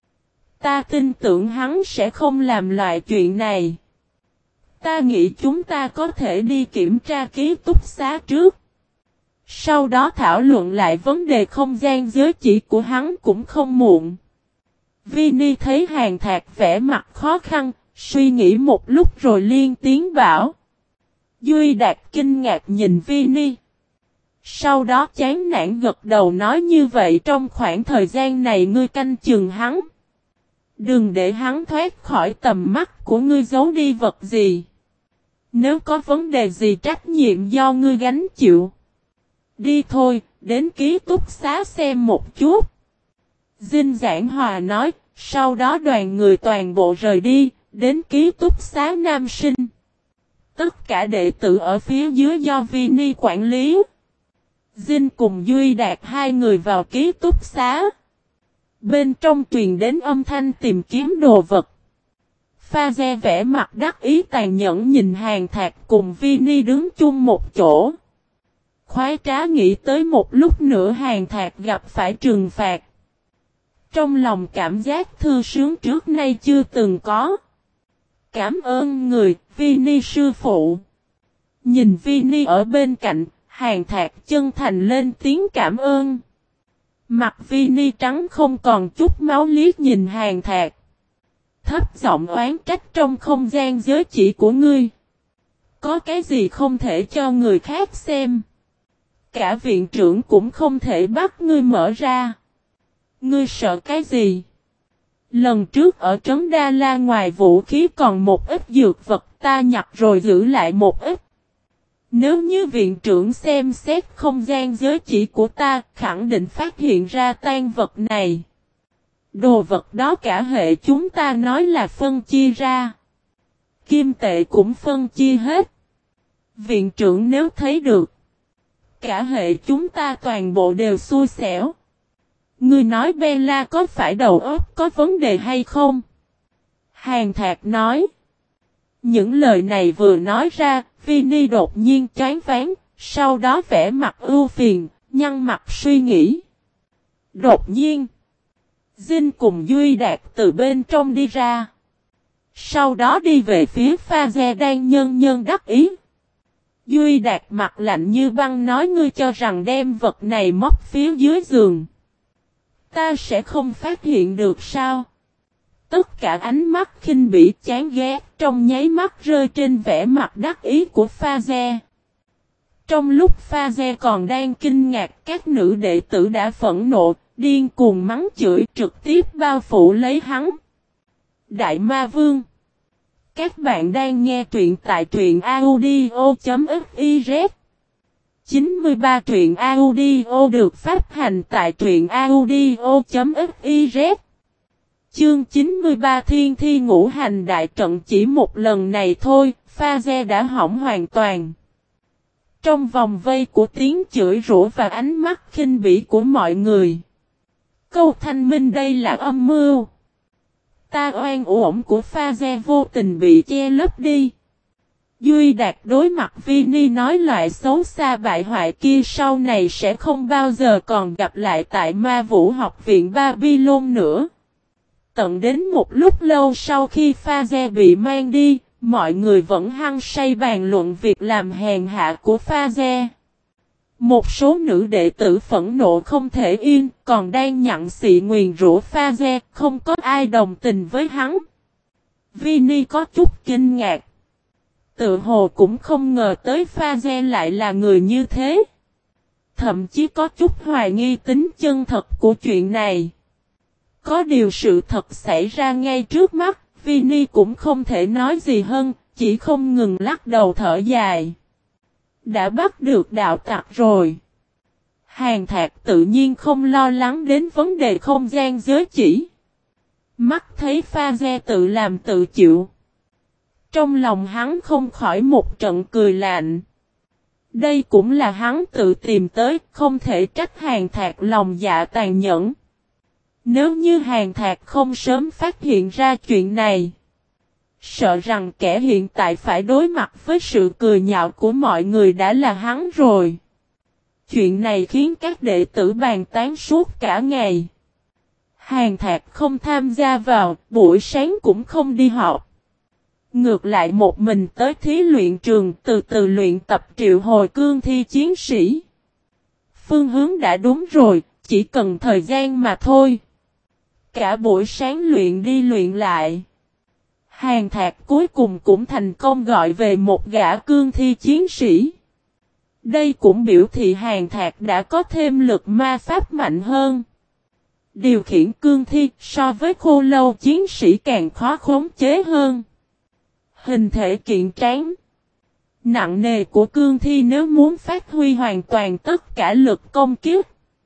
Ta tin tưởng hắn sẽ không làm loại chuyện này. Ta nghĩ chúng ta có thể đi kiểm tra ký túc xá trước. Sau đó thảo luận lại vấn đề không gian giới chỉ của hắn cũng không muộn. Vinny thấy Hàn Thạc vẻ mặt khó khăn, suy nghĩ một lúc rồi liên tiếng bảo. Duy Đạt kinh ngạc nhìn Vini. Sau đó chán nản gật đầu nói như vậy trong khoảng thời gian này ngươi canh chừng hắn. Đừng để hắn thoát khỏi tầm mắt của ngươi giấu đi vật gì. Nếu có vấn đề gì trách nhiệm do ngươi gánh chịu. Đi thôi, đến ký túc xá xem một chút. Dinh Giảng Hòa nói, sau đó đoàn người toàn bộ rời đi, đến ký túc xá nam sinh. Tất cả đệ tử ở phía dưới do Vini quản lý. Dinh cùng Duy Đạt hai người vào ký túc xá. Bên trong truyền đến âm thanh tìm kiếm đồ vật. Pha-ze vẽ mặt đắc ý tàn nhẫn nhìn Hàn Thạc cùng Vini đứng chung một chỗ. Khoái trá nghĩ tới một lúc nữa Hàn Thạc gặp phải trừng phạt. Trong lòng cảm giác thư sướng trước nay chưa từng có. Cảm ơn người, Vini sư phụ. Nhìn Vini ở bên cạnh, Hàn Thạc chân thành lên tiếng cảm ơn. Mặt Vini trắng không còn chút máu liếc nhìn Hàn Thạc. Thấp giọng oán trách trong không gian giới chỉ của ngươi. Có cái gì không thể cho người khác xem. Cả viện trưởng cũng không thể bắt ngươi mở ra. Ngươi sợ cái gì? Lần trước ở trấn Đa La ngoài vũ khí còn một ít dược vật ta nhặt rồi giữ lại một ít. Nếu như viện trưởng xem xét không gian giới chỉ của ta khẳng định phát hiện ra tan vật này. Đồ vật đó cả hệ chúng ta nói là phân chia ra. Kim tệ cũng phân chia hết. Viện trưởng nếu thấy được. Cả hệ chúng ta toàn bộ đều xui xẻo. Ngươi nói Bella có phải đầu óc có vấn đề hay không? Hàn Thạc nói. Những lời này vừa nói ra, Vini đột nhiên choáng váng, sau đó vẽ mặt ưu phiền, nhăn mặt suy nghĩ. Đột nhiên, Dinh cùng Duy Đạt từ bên trong đi ra. Sau đó đi về phía Pha-ze đang nhân đắc ý. Duy Đạt mặt lạnh như băng nói ngươi cho rằng đem vật này móc phía dưới giường. Ta sẽ không phát hiện được sao? Tất cả ánh mắt khinh bỉ chán ghét trong nháy mắt rơi trên vẻ mặt đắc ý của Pha-ze. Trong lúc Pha-ze còn đang kinh ngạc các nữ đệ tử đã phẫn nộ, điên cuồng mắng chửi trực tiếp bao phủ lấy hắn. Đại Ma Vương. Các bạn đang nghe truyện tại truyện audio.fiz 93 truyện audio được phát hành tại truyện audio.fiz. Chương 93 Thiên Thi Ngũ Hành Đại Trận chỉ một lần này thôi, Pha-ze đã hỏng hoàn toàn. Trong vòng vây của tiếng chửi rủa và ánh mắt khinh bỉ của mọi người. Câu thanh minh đây là âm mưu. Ta oan uổng của Pha-ze vô tình bị che lấp đi. Duy Đạt đối mặt Vini nói loại xấu xa bại hoại kia sau này sẽ không bao giờ còn gặp lại tại Ma Vũ học viện Babylon nữa. Tận đến một lúc lâu sau khi Pha-ze bị mang đi, mọi người vẫn hăng say bàn luận việc làm hèn hạ của Pha-ze. Một số nữ đệ tử phẫn nộ không thể yên, còn đang nhặn xị nguyền rủa Pha-ze, không có ai đồng tình với hắn. Vini có chút kinh ngạc. Tự hồ cũng không ngờ tới Pha-ze lại là người như thế. Thậm chí có chút hoài nghi tính chân thật của chuyện này. Có điều sự thật xảy ra ngay trước mắt, Vini cũng không thể nói gì hơn, chỉ không ngừng lắc đầu thở dài. Đã bắt được đạo tặc rồi. Hàn Thạc tự nhiên không lo lắng đến vấn đề không gian giới chỉ. Mắt thấy Pha-ze tự làm tự chịu. Trong lòng hắn không khỏi một trận cười lạnh. Đây cũng là hắn tự tìm tới, không thể trách Hàn Thạc lòng dạ tàn nhẫn. Nếu như Hàn Thạc không sớm phát hiện ra chuyện này, sợ rằng kẻ hiện tại phải đối mặt với sự cười nhạo của mọi người đã là hắn rồi. Chuyện này khiến các đệ tử bàn tán suốt cả ngày. Hàn Thạc không tham gia vào, buổi sáng cũng không đi học. Ngược lại một mình tới thí luyện trường từ từ luyện tập triệu hồi cương thi chiến sĩ. Phương hướng đã đúng rồi, chỉ cần thời gian mà thôi. Cả buổi sáng luyện đi luyện lại. Hàn Thạc cuối cùng cũng thành công gọi về một gã cương thi chiến sĩ. Đây cũng biểu thị Hàn Thạc đã có thêm lực ma pháp mạnh hơn. Điều khiển cương thi so với khô lâu chiến sĩ càng khó khống chế hơn. Hình thể kiện tráng, nặng nề của cương thi nếu muốn phát huy hoàn toàn tất cả lực công kích.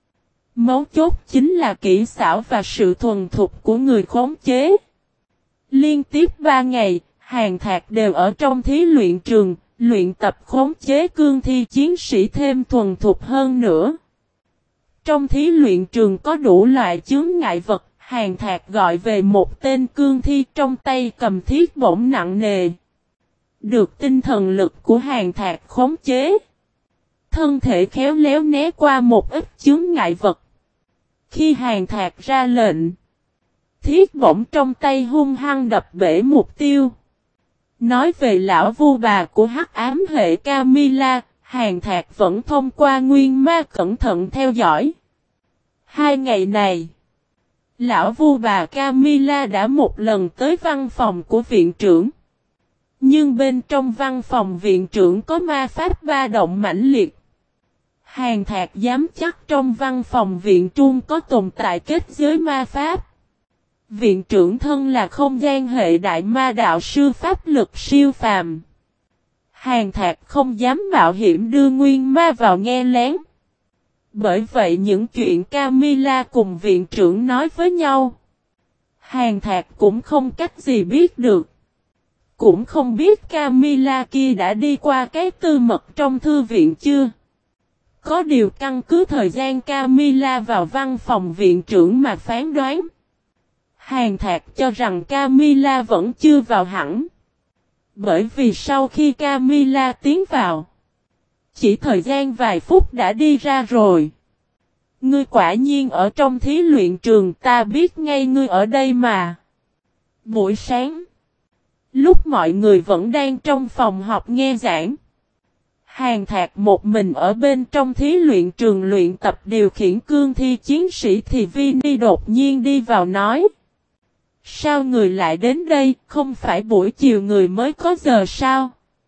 Mấu chốt chính là kỹ xảo và sự thuần thục của người khống chế. Liên tiếp 3 ngày, Hàn Thạc đều ở trong thí luyện trường, luyện tập khống chế cương thi chiến sĩ thêm thuần thục hơn nữa. Trong thí luyện trường có đủ loại chướng ngại vật, Hàn Thạc gọi về một tên cương thi trong tay cầm thiết bổng nặng nề. Được tinh thần lực của Hàn Thạc khống chế. Thân thể khéo léo né qua một ít chướng ngại vật. Khi Hàn Thạc ra lệnh, thiết bổng trong tay hung hăng đập bể mục tiêu. Nói về lão vu bà của hắc ám hệ Camilla, Hàn Thạc vẫn thông qua nguyên ma cẩn thận theo dõi. 2 ngày này, lão vu bà Camilla đã một lần tới văn phòng của viện trưởng. Nhưng bên trong văn phòng viện trưởng có ma pháp ba động mãnh liệt. Hàn Thạc dám chắc trong văn phòng viện trung có tồn tại kết giới ma pháp. Viện trưởng thân là không gian hệ đại ma đạo sư pháp lực siêu phàm. Hàn Thạc không dám mạo hiểm đưa nguyên ma vào nghe lén. Bởi vậy những chuyện Camilla cùng viện trưởng nói với nhau, Hàn Thạc cũng không cách gì biết được. Cũng không biết Camilla kia đã đi qua cái tư mật trong thư viện chưa. Có điều căn cứ thời gian Camilla vào văn phòng viện trưởng mà phán đoán. Hàn Thạc cho rằng Camilla vẫn chưa vào hẳn. Bởi vì sau khi Camilla tiến vào, chỉ thời gian vài phút đã đi ra rồi. Ngươi quả nhiên ở trong thí luyện trường, ta biết ngay ngươi ở đây mà. Buổi sáng, lúc mọi người vẫn đang trong phòng học nghe giảng, Hàn Thạc một mình ở bên trong thí luyện trường luyện tập điều khiển cương thi chiến sĩ thì Vinny đột nhiên đi vào nói. Sao người lại đến đây, không phải buổi chiều người mới có giờ sao?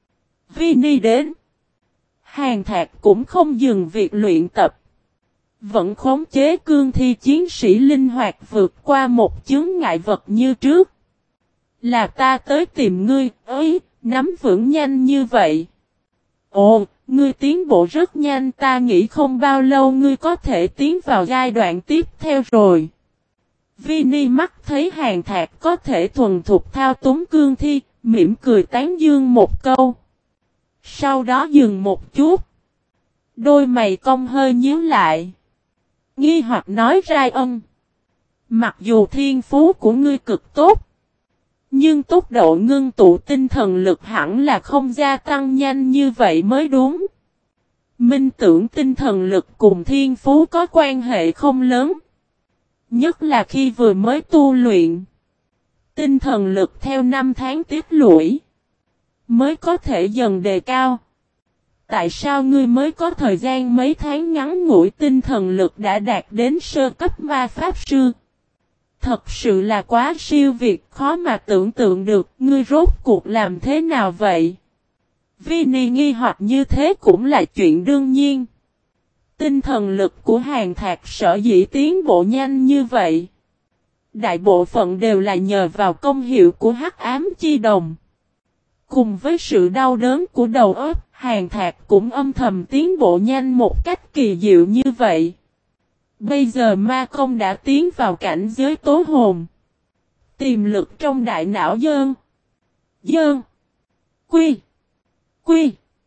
Vinny đến. Hàn Thạc cũng không dừng việc luyện tập. Vẫn khống chế cương thi chiến sĩ linh hoạt vượt qua một chướng ngại vật như trước. Là ta tới tìm ngươi, ấy, nắm vững nhanh như vậy. Ồ, ngươi tiến bộ rất nhanh, ta nghĩ không bao lâu ngươi có thể tiến vào giai đoạn tiếp theo rồi. Vinny mắt thấy Hàn Thạc có thể thuần thục thao túng cương thi, mỉm cười tán dương một câu. Sau đó dừng một chút. Đôi mày cong hơi nhíu lại. Nghi hoặc nói ra mặc dù thiên phú của ngươi cực tốt, nhưng tốc độ ngưng tụ tinh thần lực hẳn là không gia tăng nhanh như vậy mới đúng. Minh tưởng tinh thần lực cùng thiên phú có quan hệ không lớn. Nhất là khi vừa mới tu luyện. Tinh thần lực theo 5 tháng tích lũy mới có thể dần đề cao. Tại sao ngươi mới có thời gian mấy tháng ngắn ngủi tinh thần lực đã đạt đến sơ cấp ma pháp sư? Thật sự là quá siêu việt, khó mà tưởng tượng được, ngươi rốt cuộc làm thế nào vậy? Vinny nghi hoặc như thế cũng là chuyện đương nhiên. Tinh thần lực của Hàn Thạc sở dĩ tiến bộ nhanh như vậy. Đại bộ phận đều là nhờ vào công hiệu của hắc ám chi đồng. Cùng với sự đau đớn của đầu óc, Hàn Thạc cũng âm thầm tiến bộ nhanh một cách kỳ diệu như vậy. Bây giờ ma công đã tiến vào cảnh giới tố hồn. Tiềm lực trong đại não dơn. Quy.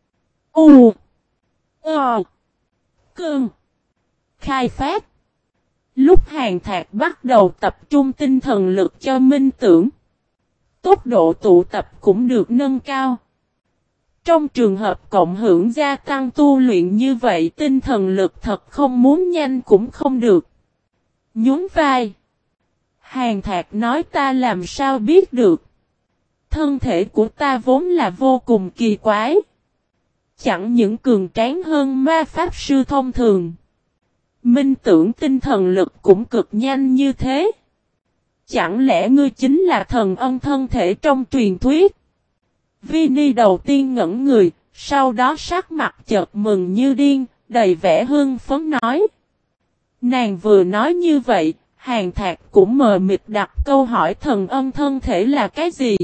Cơn. Khai phát. Lúc Hàn Thạc bắt đầu tập trung tinh thần lực cho minh tưởng, tốc độ tụ tập cũng được nâng cao. Trong trường hợp cộng hưởng gia tăng tu luyện như vậy, tinh thần lực thật không muốn nhanh cũng không được. Nhún vai. Hàn Thạc nói ta làm sao biết được. Thân thể của ta vốn là vô cùng kỳ quái. Chẳng những cường tráng hơn ma pháp sư thông thường. Minh tưởng tinh thần lực cũng cực nhanh như thế. Chẳng lẽ ngươi chính là thần ân thân thể trong truyền thuyết? Vini đầu tiên ngẩn người, sau đó sắc mặt chợt mừng như điên, đầy vẻ hưng phấn nói. Nàng vừa nói như vậy, Hàn Thạc cũng mờ mịt đặt câu hỏi thần ân thân thể là cái gì?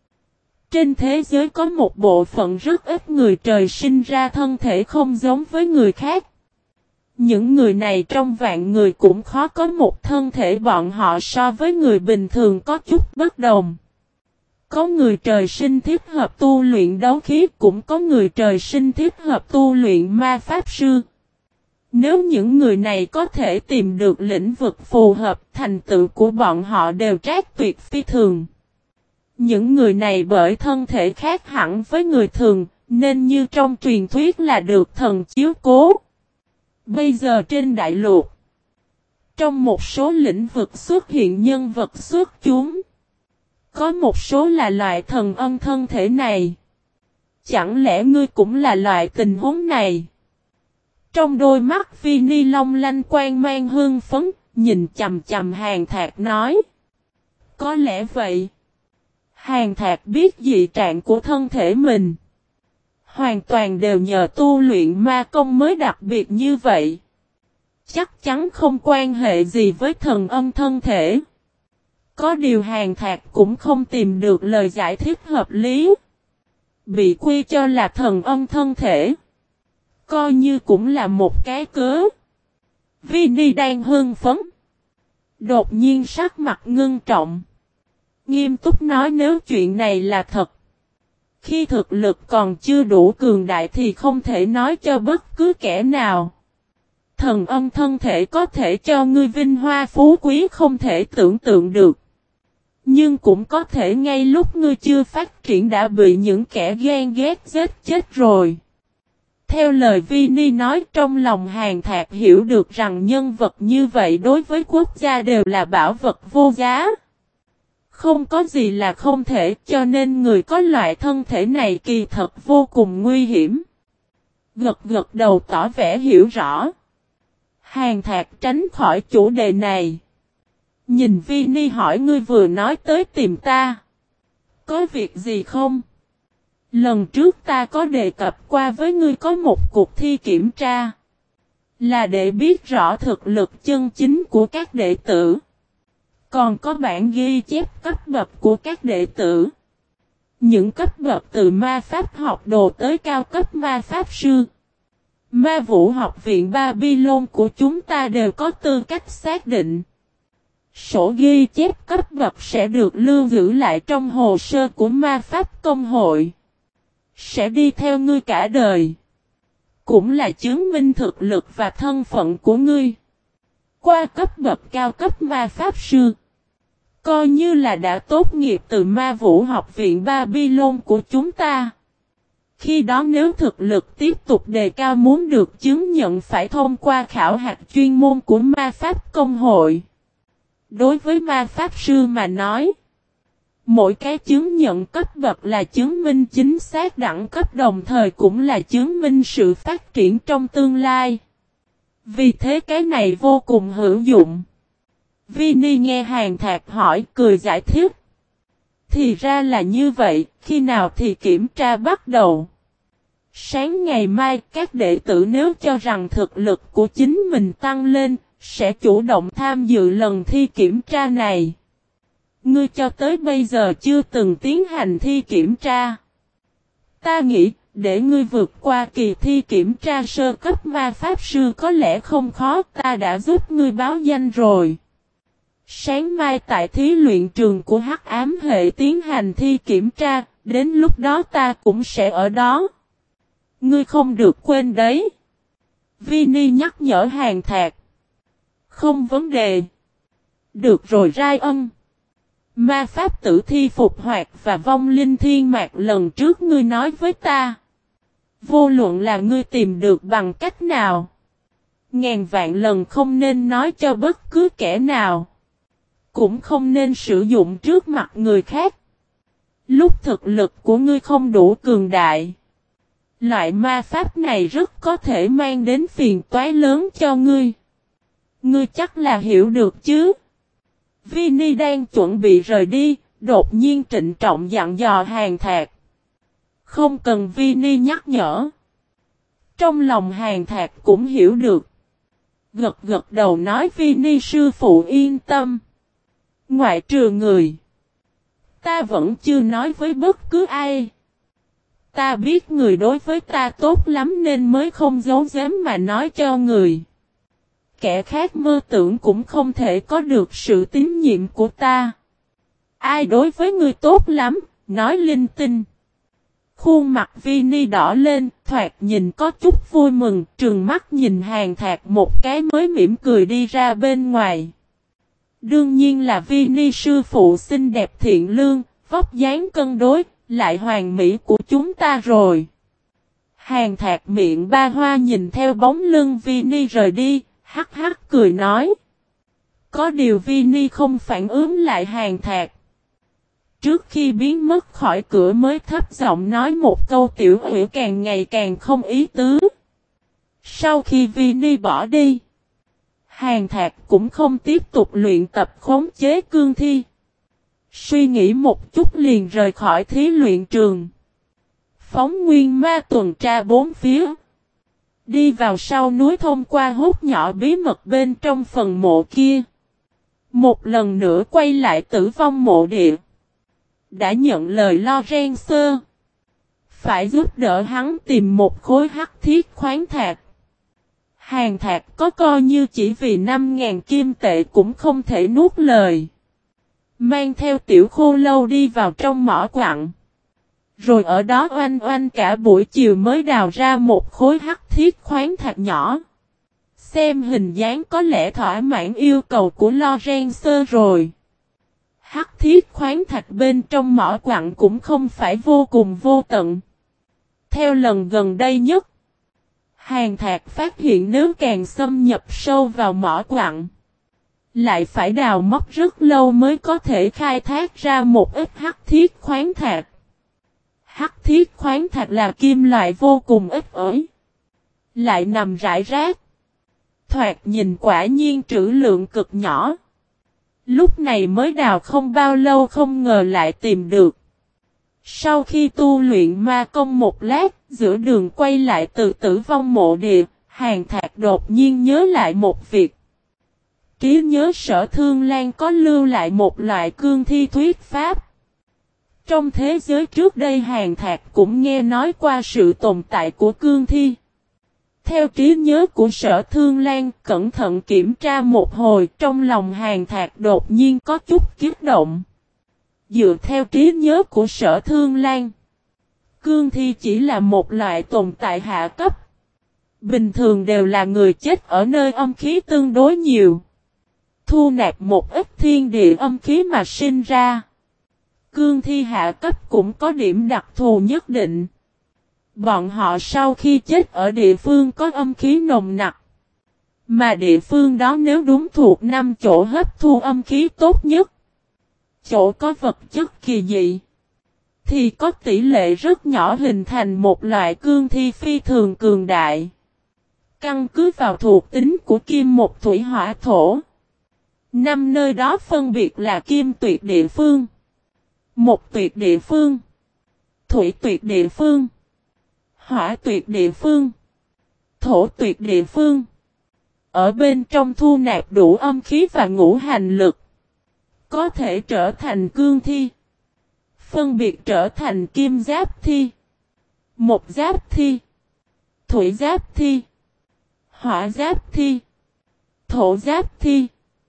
Trên thế giới có một bộ phận rất ít người trời sinh ra thân thể không giống với người khác. Những người này trong vạn người cũng khó có một thân thể bọn họ so với người bình thường có chút bất đồng. Có người trời sinh thích hợp tu luyện đấu khí, cũng có người trời sinh thích hợp tu luyện ma pháp sư. Nếu những người này có thể tìm được lĩnh vực phù hợp, thành tựu của bọn họ đều trác tuyệt phi thường. Những người này bởi thân thể khác hẳn với người thường, nên như trong truyền thuyết là được thần chiếu cố. Bây giờ trên đại lục, trong một số lĩnh vực xuất hiện nhân vật xuất chúng. Có một số là loại thần ân thân thể này. Chẳng lẽ ngươi cũng là loại tình huống này? Trong đôi mắt Vini long lanh quang mang hương phấn, nhìn chầm chầm Hàn Thạc nói. Có lẽ vậy. Hàn Thạc biết dị trạng của thân thể mình. Hoàn toàn đều nhờ tu luyện ma công mới đặc biệt như vậy. Chắc chắn không quan hệ gì với thần ân thân thể. Có điều Hàn Thạc cũng không tìm được lời giải thích hợp lý. Bị quy cho là thần ân thân thể. Coi như cũng là một cái cớ. Vini đang hưng phấn. Đột nhiên sắc mặt ngưng trọng. Nghiêm túc nói nếu chuyện này là thật. Khi thực lực còn chưa đủ cường đại thì không thể nói cho bất cứ kẻ nào. Thần ân thân thể có thể cho ngươi vinh hoa phú quý không thể tưởng tượng được. Nhưng cũng có thể ngay lúc ngươi chưa phát triển đã bị những kẻ ghen ghét giết chết rồi. Theo lời Vini nói trong lòng Hàn Thạc hiểu được rằng nhân vật như vậy đối với quốc gia đều là bảo vật vô giá. Không có gì là không thể cho nên người có loại thân thể này kỳ thật vô cùng nguy hiểm. Gật gật đầu tỏ vẻ hiểu rõ. Hàn Thạc tránh khỏi chủ đề này. Nhìn Vini hỏi ngươi vừa nói tới tìm ta. Có việc gì không? Lần trước ta có đề cập qua với ngươi có một cuộc thi kiểm tra. Là để biết rõ thực lực chân chính của các đệ tử. Còn có bản ghi chép cấp bậc của các đệ tử. Những cấp bậc từ ma pháp học đồ tới cao cấp ma pháp sư. Ma vũ học viện Babylon của chúng ta đều có tư cách xác định. Sổ ghi chép cấp bậc sẽ được lưu giữ lại trong hồ sơ của ma pháp công hội. Sẽ đi theo ngươi cả đời. Cũng là chứng minh thực lực và thân phận của ngươi. Qua cấp bậc cao cấp ma pháp sư. Coi như là đã tốt nghiệp từ ma vũ học viện Babylon của chúng ta. Khi đó nếu thực lực tiếp tục đề cao muốn được chứng nhận phải thông qua khảo hạch chuyên môn của ma pháp công hội. Đối với ma pháp sư mà nói, mỗi cái chứng nhận cấp bậc là chứng minh chính xác đẳng cấp đồng thời cũng là chứng minh sự phát triển trong tương lai. Vì thế cái này vô cùng hữu dụng. Vini nghe Hàn Thạc hỏi cười giải thích. Thì ra là như vậy, khi nào thì kiểm tra bắt đầu? Sáng ngày mai các đệ tử nếu cho rằng thực lực của chính mình tăng lên, sẽ chủ động tham dự lần thi kiểm tra này. Ngươi cho tới bây giờ chưa từng tiến hành thi kiểm tra. Ta nghĩ, để ngươi vượt qua kỳ thi kiểm tra sơ cấp ma pháp sư có lẽ không khó, ta đã giúp ngươi báo danh rồi. Sáng mai tại thí luyện trường của Hắc Ám hệ tiến hành thi kiểm tra, đến lúc đó ta cũng sẽ ở đó. Ngươi không được quên đấy. Vini nhắc nhở Hàn Thạc. Không vấn đề. Được rồi Ryan. Ma pháp tử thi phục hoạt và vong linh thiên mạc lần trước ngươi nói với ta. Vô luận là ngươi tìm được bằng cách nào. Ngàn vạn lần không nên nói cho bất cứ kẻ nào. Cũng không nên sử dụng trước mặt người khác. Lúc thực lực của ngươi không đủ cường đại. Loại ma pháp này rất có thể mang đến phiền toái lớn cho ngươi. Ngươi chắc là hiểu được chứ. Vini đang chuẩn bị rời đi, đột nhiên trịnh trọng dặn dò Hàn Thạc. Không cần Vini nhắc nhở. Trong lòng Hàn Thạc cũng hiểu được. Gật gật đầu nói Vini sư phụ yên tâm. Ngoại trừ người. Ta vẫn chưa nói với bất cứ ai. Ta biết người đối với ta tốt lắm nên mới không giấu giếm mà nói cho người. Kẻ khác mơ tưởng cũng không thể có được sự tín nhiệm của ta. Ai đối với người tốt lắm, nói linh tinh. Khuôn mặt Vini đỏ lên, thoạt nhìn có chút vui mừng, trừng mắt nhìn Hàn Thạc một cái mới mỉm cười đi ra bên ngoài. Đương nhiên là Vini sư phụ xinh đẹp thiện lương, vóc dáng cân đối, lại hoàn mỹ của chúng ta rồi. Hàn Thạc miệng ba hoa nhìn theo bóng lưng Vini rời đi, hắc hắc cười nói. Có điều Vini không phản ứng lại Hàn Thạc. Trước khi biến mất khỏi cửa mới thấp giọng nói một câu tiểu ủy càng ngày càng không ý tứ. Sau khi Vini bỏ đi, Hàn Thạc cũng không tiếp tục luyện tập khống chế cương thi. Suy nghĩ một chút liền rời khỏi thí luyện trường. Phóng nguyên ma tuần tra bốn phía. Đi vào sau núi thông qua hút nhỏ bí mật bên trong phần mộ kia. Một lần nữa quay lại tử vong mộ địa. Đã nhận lời Lorenzo. Phải giúp đỡ hắn tìm một khối hắc thiết khoáng thạch. Hàn Thạc có coi như chỉ vì 5.000 kim tệ cũng không thể nuốt lời. Mang theo tiểu khô lâu đi vào trong mỏ quặng. Rồi ở đó oanh oanh cả buổi chiều mới đào ra một khối hắc thiết khoáng thạch nhỏ. Xem hình dáng có lẽ thỏa mãn yêu cầu của Lorenzo rồi. Hắc thiết khoáng thạch bên trong mỏ quặng cũng không phải vô cùng vô tận. Theo lần gần đây nhất, Hàn Thạc phát hiện nếu càng xâm nhập sâu vào mỏ quặng, lại phải đào móc rất lâu mới có thể khai thác ra một ít hắc thiết khoáng thạch. Hắc thiết khoáng thạch là kim loại vô cùng ít ỏi, lại nằm rải rác. Thoạt nhìn quả nhiên trữ lượng cực nhỏ. Lúc này mới đào không bao lâu không ngờ lại tìm được. Sau khi tu luyện ma công một lát, giữa đường quay lại từ tử vong mộ địa, Hàn Thạc đột nhiên nhớ lại một việc. Trí nhớ Sở Thương Lan có lưu lại một loại cương thi thuyết pháp. Trong thế giới trước đây Hàn Thạc cũng nghe nói qua sự tồn tại của cương thi. Theo trí nhớ của Sở Thương Lan, cẩn thận kiểm tra một hồi, trong lòng Hàn Thạc đột nhiên có chút kích động. Dựa theo trí nhớ của Sở Thương Lan, cương thi chỉ là một loại tồn tại hạ cấp. Bình thường đều là người chết ở nơi âm khí tương đối nhiều. Thu nạp một ít thiên địa âm khí mà sinh ra. Cương thi hạ cấp cũng có điểm đặc thù nhất định. Bọn họ sau khi chết ở địa phương có âm khí nồng nặc. Mà địa phương đó nếu đúng thuộc 5 chỗ hấp thu âm khí tốt nhất, chỗ có vật chất kỳ dị, thì có tỷ lệ rất nhỏ hình thành một loại cương thi phi thường cường đại. Căn cứ vào thuộc tính của kim một thủy hỏa thổ, 5 nơi đó phân biệt là kim tuyệt địa phương, một tuyệt địa phương, thủy tuyệt địa phương, hỏa tuyệt địa phương, thổ tuyệt địa phương. Ở bên trong thu nạp đủ âm khí và ngũ hành lực, có thể trở thành cương thi. Phân biệt trở thành kim giáp thi, một giáp thi, thủy giáp thi, hỏa giáp thi, thổ giáp thi.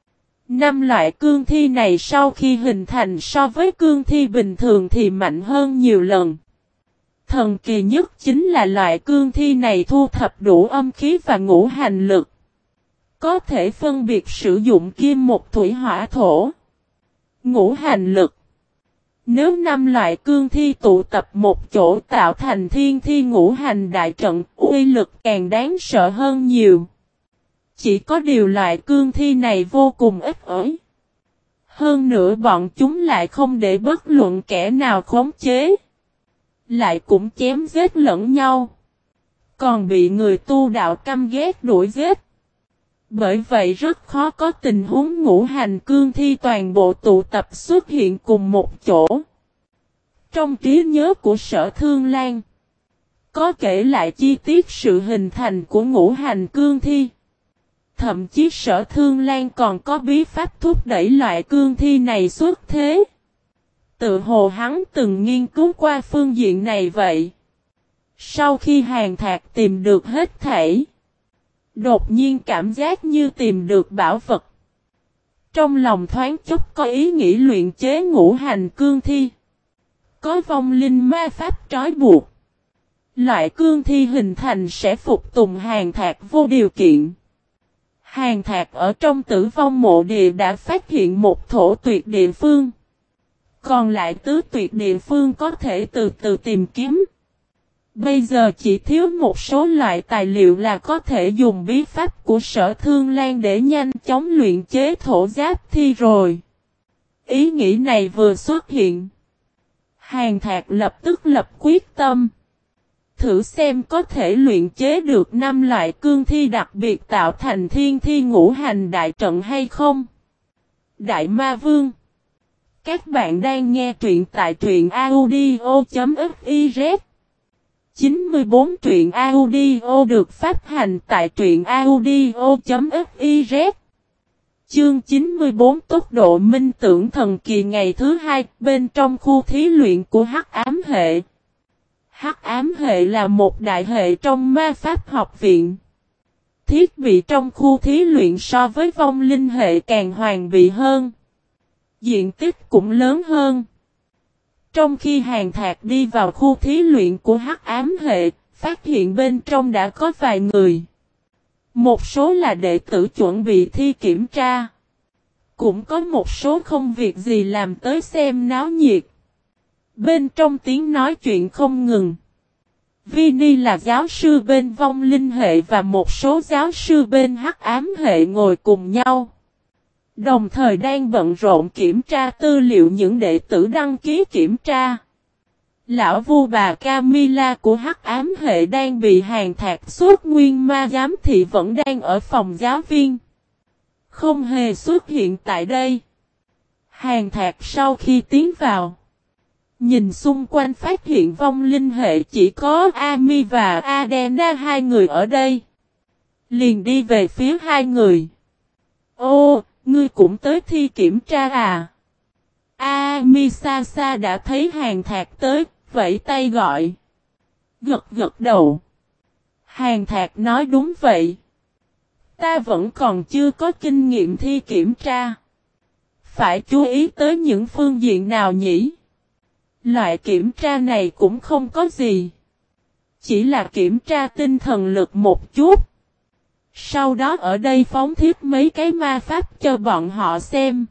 5 loại cương thi này sau khi hình thành so với cương thi bình thường thì mạnh hơn nhiều lần. Thần kỳ nhất chính là loại cương thi này thu thập đủ âm khí và ngũ hành lực. Có thể phân biệt sử dụng kim một thủy hỏa thổ, ngũ hành lực. Nếu 5 loại cương thi tụ tập một chỗ tạo thành thiên thi ngũ hành đại trận, uy lực càng đáng sợ hơn nhiều. Chỉ có điều loại cương thi này vô cùng ít ỏi. Hơn nữa bọn chúng lại không để bất luận kẻ nào khống chế. Lại cũng chém giết lẫn nhau. Còn bị người tu đạo căm ghét đuổi giết. Bởi vậy rất khó có tình huống ngũ hành cương thi toàn bộ tụ tập xuất hiện cùng một chỗ. Trong trí nhớ của Sở Thương Lan, có kể lại chi tiết sự hình thành của ngũ hành cương thi. Thậm chí Sở Thương Lan còn có bí pháp thúc đẩy loại cương thi này xuất thế. Tự hồ hắn từng nghiên cứu qua phương diện này vậy. Sau khi Hàn Thạc tìm được hết thảy, đột nhiên cảm giác như tìm được bảo vật. Trong lòng thoáng chốc có ý nghĩ luyện chế ngũ hành cương thi. Có vong linh ma pháp trói buộc. Loại cương thi hình thành sẽ phục tùng Hàn Thạc vô điều kiện. Hàn Thạc ở trong Tử Vong Mộ Địa đã phát hiện một thổ tuyệt địa phương. Còn lại tứ tuyệt địa phương có thể từ từ tìm kiếm. Bây giờ chỉ thiếu một số loại tài liệu là có thể dùng bí pháp của Sở Thương Lan để nhanh chóng luyện chế thổ giáp thi rồi. Ý nghĩ này vừa xuất hiện, Hàn Thạc lập tức lập quyết tâm. Thử xem có thể luyện chế được 5 loại cương thi đặc biệt tạo thành thiên thi ngũ hành đại trận hay không? Đại Ma Vương, các bạn đang nghe truyện tại truyện audio.fiz. 94 truyện audio được phát hành tại truyện audio.fiz. Chương 94 tốc độ minh tưởng thần kỳ ngày thứ 2 bên trong khu thí luyện của Hắc Ám Hệ. Hắc Ám Hệ là một đại hệ trong ma pháp học viện. Thiết bị trong khu thí luyện so với vong linh hệ càng hoàn bị hơn. Diện tích cũng lớn hơn. Trong khi Hàn Thạc đi vào khu thí luyện của Hắc Ám Hệ, phát hiện bên trong đã có vài người. Một số là đệ tử chuẩn bị thi kiểm tra. Cũng có một số không việc gì làm tới xem náo nhiệt. Bên trong tiếng nói chuyện không ngừng. Vini là giáo sư bên vong linh hệ và một số giáo sư bên Hắc Ám Hệ ngồi cùng nhau. Đồng thời đang bận rộn kiểm tra tư liệu những đệ tử đăng ký kiểm tra. Lão Vu bà Camilla của Hắc Ám Hệ đang bị Hàn Thạc xuất nguyên ma giám thị vẫn đang ở phòng giáo viên. Không hề xuất hiện tại đây. Hàn Thạc sau khi tiến vào, nhìn xung quanh phát hiện vong linh hệ chỉ có Ami và Adena hai người ở đây. Liền đi về phía hai người. Ô, ngươi cũng tới thi kiểm tra à? Ami xa xa đã thấy Hàn Thạc tới, vẫy tay gọi. Gật gật đầu. Hàn Thạc nói đúng vậy. Ta vẫn còn chưa có kinh nghiệm thi kiểm tra. Phải chú ý tới những phương diện nào nhỉ? Loại kiểm tra này cũng không có gì. Chỉ là kiểm tra tinh thần lực một chút. Sau đó ở đây phóng thiết mấy cái ma pháp cho bọn họ xem.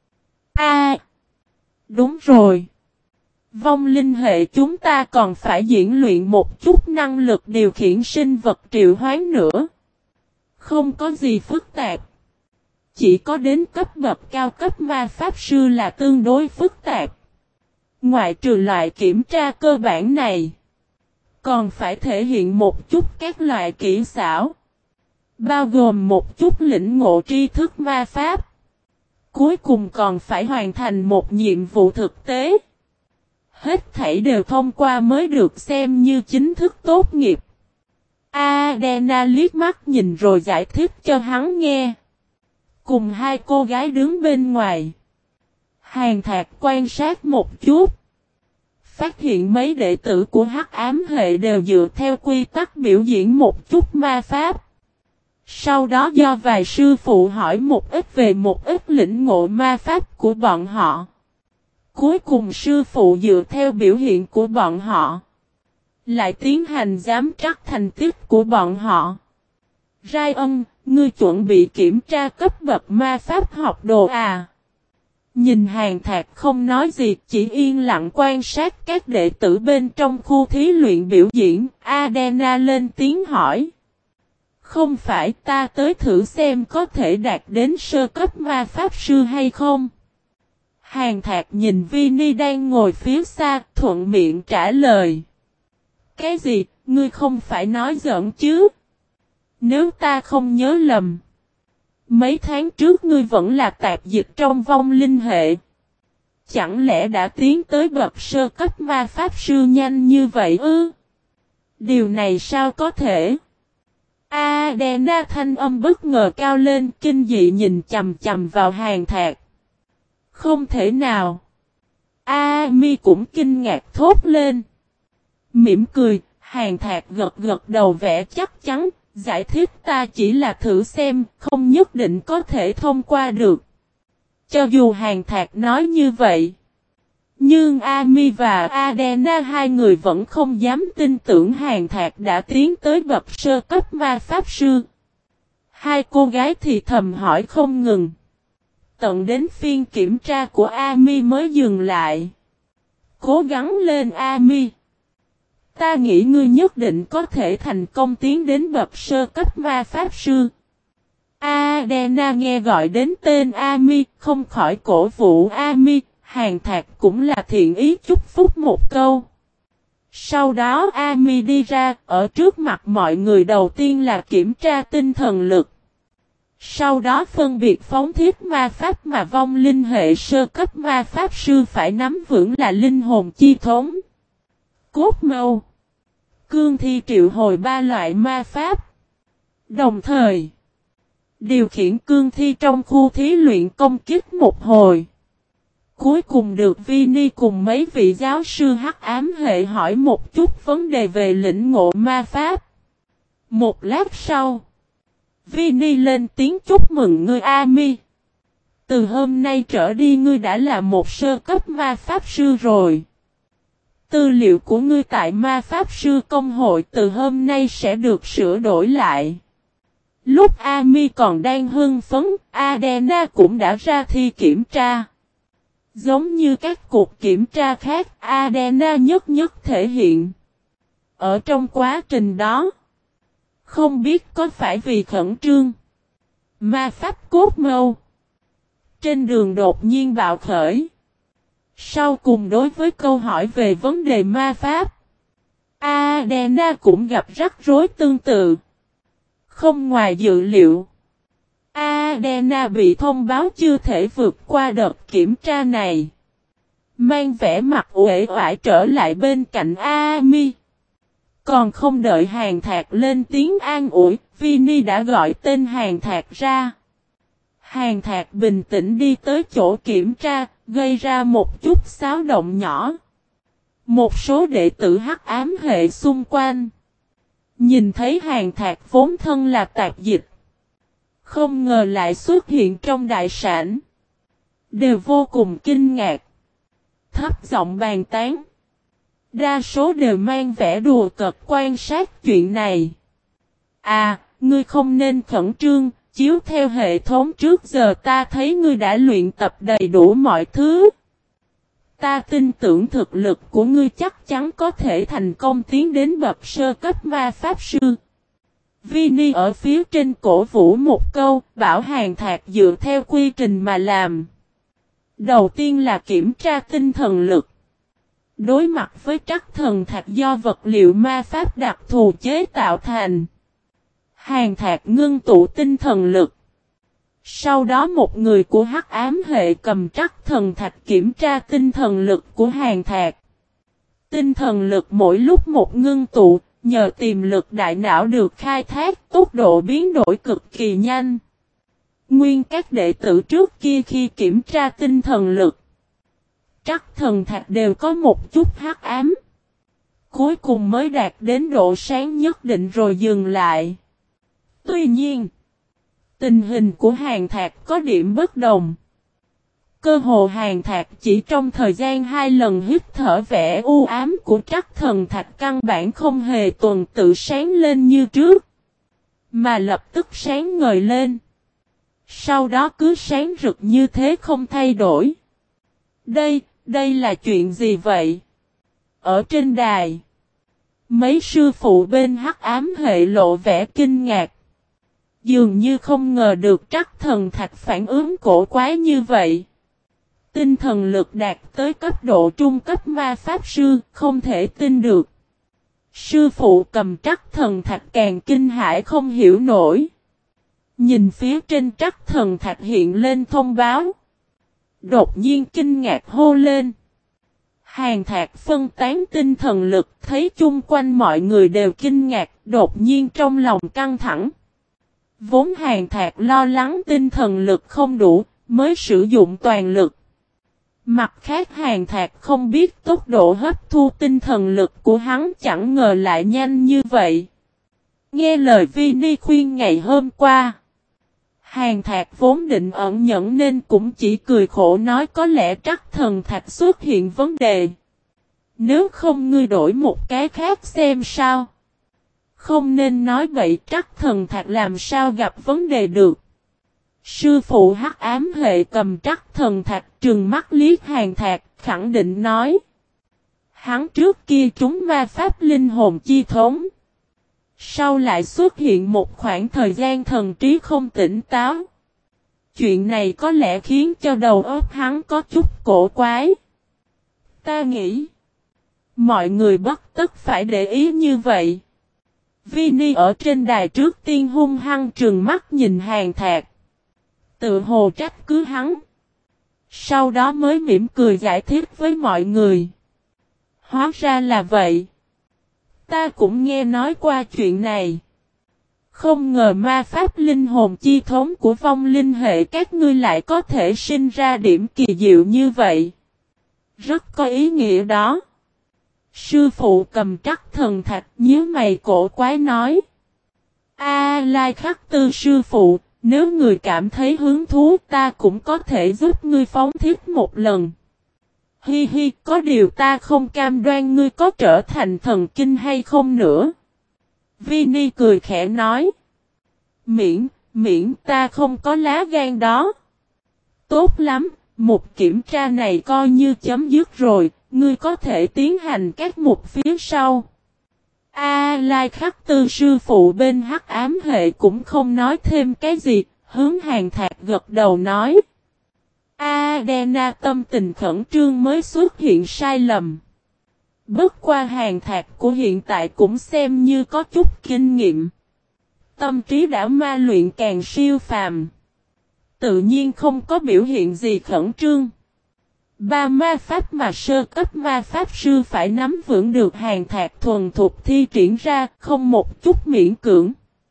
Đúng rồi. Vong linh hệ chúng ta còn phải diễn luyện một chút năng lực điều khiển sinh vật triệu hoán nữa. Không có gì phức tạp. Chỉ có đến cấp bậc cao cấp ma pháp sư là tương đối phức tạp. Ngoại trừ loại kiểm tra cơ bản này, còn phải thể hiện một chút các loại kỹ xảo. Bao gồm một chút lĩnh ngộ tri thức ma pháp. Cuối cùng còn phải hoàn thành một nhiệm vụ thực tế. Hết thảy đều thông qua mới được xem như chính thức tốt nghiệp. Adena liếc mắt nhìn rồi giải thích cho hắn nghe. Cùng hai cô gái đứng bên ngoài. Hàn Thạc quan sát một chút. Phát hiện mấy đệ tử của Hắc Ám Hệ đều dựa theo quy tắc biểu diễn một chút ma pháp. Sau đó do vài sư phụ hỏi một ít về một ít lĩnh ngộ ma pháp của bọn họ. Cuối cùng sư phụ dựa theo biểu hiện của bọn họ, lại tiến hành giám trắc thành tích của bọn họ. Ryan, ngươi chuẩn bị kiểm tra cấp bậc ma pháp học đồ à? Nhìn Hàn Thạc không nói gì, chỉ yên lặng quan sát các đệ tử bên trong khu thí luyện biểu diễn. Adena lên tiếng hỏi. Không phải, ta tới thử xem có thể đạt đến sơ cấp ma pháp sư hay không? Hàn Thạc nhìn Vini đang ngồi phía xa, thuận miệng trả lời. Cái gì, ngươi không phải nói giỡn chứ? Nếu ta không nhớ lầm, Mấy tháng trước ngươi vẫn là tạp dịch trong vong linh hệ. Chẳng lẽ đã tiến tới bậc sơ cấp ma pháp sư nhanh như vậy ư? Điều này sao có thể? Adena thanh âm bất ngờ cao lên, kinh dị nhìn chầm chầm vào Hàn Thạc. Không thể nào. Ami cũng kinh ngạc thốt lên. Mỉm cười, Hàn Thạc gật gật đầu vẻ chắc chắn, giải thích ta chỉ là thử xem, không nhất định có thể thông qua được. Cho dù Hàn Thạc nói như vậy, nhưng Ami và Adena hai người vẫn không dám tin tưởng Hàn Thạc đã tiến tới bậc sơ cấp ma pháp sư. Hai cô gái thì thầm hỏi không ngừng. Tận đến phiên kiểm tra của Ami mới dừng lại. Cố gắng lên Ami. Ta nghĩ ngươi nhất định có thể thành công tiến đến bậc sơ cấp ma pháp sư. Adena nghe gọi đến tên Ami, không khỏi cổ vũ Ami, Hàn Thạc cũng là thiện ý chúc phúc một câu. Sau đó Ami đi ra, ở trước mặt mọi người đầu tiên là kiểm tra tinh thần lực. Sau đó phân biệt phóng thiết ma pháp mà vong linh hệ sơ cấp ma pháp sư phải nắm vững là linh hồn chi thống, cốt mâu, cương thi triệu hồi ba loại ma pháp. Đồng thời, điều khiển cương thi trong khu thí luyện công kích một hồi. Cuối cùng được Vini cùng mấy vị giáo sư hắc ám hệ hỏi một chút vấn đề về lĩnh ngộ ma pháp. Một lát sau, Vini lên tiếng chúc mừng ngươi Ami. Từ hôm nay trở đi ngươi đã là một sơ cấp ma pháp sư rồi. Tư liệu của ngươi tại ma pháp sư công hội từ hôm nay sẽ được sửa đổi lại. Lúc Ami còn đang hưng phấn, Adena cũng đã ra thi kiểm tra. Giống như các cuộc kiểm tra khác, Adena nhất nhất thể hiện. Ở trong quá trình đó, không biết có phải vì khẩn trương, ma pháp cốt mâu trên đường đột nhiên bạo khởi. Sau cùng đối với câu hỏi về vấn đề ma pháp, Adena cũng gặp rắc rối tương tự. Không ngoài dự liệu, Adena bị thông báo chưa thể vượt qua đợt kiểm tra này. Mang vẻ mặt uể oải trở lại bên cạnh Ami. Còn không đợi Hàn Thạc lên tiếng an ủi, Vini đã gọi tên Hàn Thạc ra. Hàn Thạc bình tĩnh đi tới chỗ kiểm tra, gây ra một chút xáo động nhỏ. Một số đệ tử hắc ám hệ xung quanh nhìn thấy Hàn Thạc vốn thân là tạp dịch, không ngờ lại xuất hiện trong đại sảnh, đều vô cùng kinh ngạc, thấp giọng bàn tán. Đa số đều mang vẻ đùa cợt quan sát chuyện này. À, ngươi không nên khẩn trương, chiếu theo hệ thống trước giờ ta thấy ngươi đã luyện tập đầy đủ mọi thứ. Ta tin tưởng thực lực của ngươi chắc chắn có thể thành công tiến đến bậc sơ cấp ma pháp sư. Vini ở phía trên cổ vũ một câu, bảo Hàn Thạc dựa theo quy trình mà làm. Đầu tiên là kiểm tra tinh thần lực. Đối mặt với trắc thần thạch do vật liệu ma pháp đặc thù chế tạo thành, Hàn Thạc ngưng tụ tinh thần lực. Sau đó một người của hắc ám hệ cầm trắc thần thạch kiểm tra tinh thần lực của Hàn Thạc. Tinh thần lực mỗi lúc một ngưng tụ, nhờ tiềm lực đại não được khai thác, tốc độ biến đổi cực kỳ nhanh. Nguyên các đệ tử trước kia khi kiểm tra tinh thần lực, trắc thần thạch đều có một chút hắc ám. Cuối cùng mới đạt đến độ sáng nhất định rồi dừng lại. Tuy nhiên, tình hình của Hàn Thạc có điểm bất đồng. Cơ hồ Hàn Thạc chỉ trong thời gian 2 lần hít thở vẻ u ám của trắc thần thạch căn bản không hề tuần tự sáng lên như trước, mà lập tức sáng ngời lên. Sau đó cứ sáng rực như thế không thay đổi. Đây là chuyện gì vậy? Ở trên đài, mấy sư phụ bên hắc ám hệ lộ vẻ kinh ngạc. Dường như không ngờ được trắc thần thạch phản ứng cổ quái như vậy. Tinh thần lực đạt tới cấp độ trung cấp ma pháp sư, không thể tin được. Sư phụ cầm trắc thần thạch càng kinh hãi không hiểu nổi. Nhìn phía trên trắc thần thạch hiện lên thông báo. Đột nhiên kinh ngạc hô lên. Hàn Thạc phân tán tinh thần lực, thấy chung quanh mọi người đều kinh ngạc, đột nhiên trong lòng căng thẳng. Vốn Hàn Thạc lo lắng tinh thần lực không đủ, mới sử dụng toàn lực. Mặt khác Hàn Thạc không biết tốc độ hấp thu tinh thần lực của hắn chẳng ngờ lại nhanh như vậy. Nghe lời Vini khuyên ngày hôm qua. Hàn Thạc vốn định ẩn nhẫn nên cũng chỉ cười khổ nói có lẽ trắc thần thạch xuất hiện vấn đề. Nếu không ngươi đổi một cái khác xem sao. Không nên nói bậy, trắc thần thạch làm sao gặp vấn đề được. Sư phụ Hắc Ám Hệ cầm trắc thần thạch trừng mắt liếc Hàn Thạc, khẳng định nói. Hắn trước kia trúng ma pháp linh hồn chi thống. Sau lại xuất hiện một khoảng thời gian thần trí không tỉnh táo. Chuyện này có lẽ khiến cho đầu óc hắn có chút cổ quái. Ta nghĩ, mọi người bất tất phải để ý như vậy. Vini ở trên đài trước tiên hung hăng trừng mắt nhìn Hàn Thạc. Tự hồ trách cứ hắn. Sau đó mới mỉm cười giải thích với mọi người. Hóa ra là vậy. Ta cũng nghe nói qua chuyện này. Không ngờ ma pháp linh hồn chi thống của vong linh hệ các ngươi lại có thể sinh ra điểm kỳ diệu như vậy. Rất có ý nghĩa đó. Sư phụ cầm trắc thần thạch nhíu mày cổ quái nói. Lai Khắc Tư sư phụ, nếu người cảm thấy hứng thú ta cũng có thể giúp ngươi phóng thiết một lần. Hi hi, có điều ta không cam đoan ngươi có trở thành thần kinh hay không nữa. Vini cười khẽ nói. Miễn ta không có lá gan đó. Tốt lắm, mục kiểm tra này coi như chấm dứt rồi, ngươi có thể tiến hành các mục phía sau. Lai Khắc Tư sư phụ bên Hắc Ám Hệ cũng không nói thêm cái gì, hướng Hàn Thạc gật đầu nói. Adena tâm tình khẩn trương mới xuất hiện sai lầm. Bất qua Hàn Thạc của hiện tại cũng xem như có chút kinh nghiệm. Tâm trí đã ma luyện càng siêu phàm. Tự nhiên không có biểu hiện gì khẩn trương. Ba ma pháp mà sơ cấp ma pháp sư phải nắm vững được Hàn Thạc thuần thục thi triển ra, không một chút miễn cưỡng.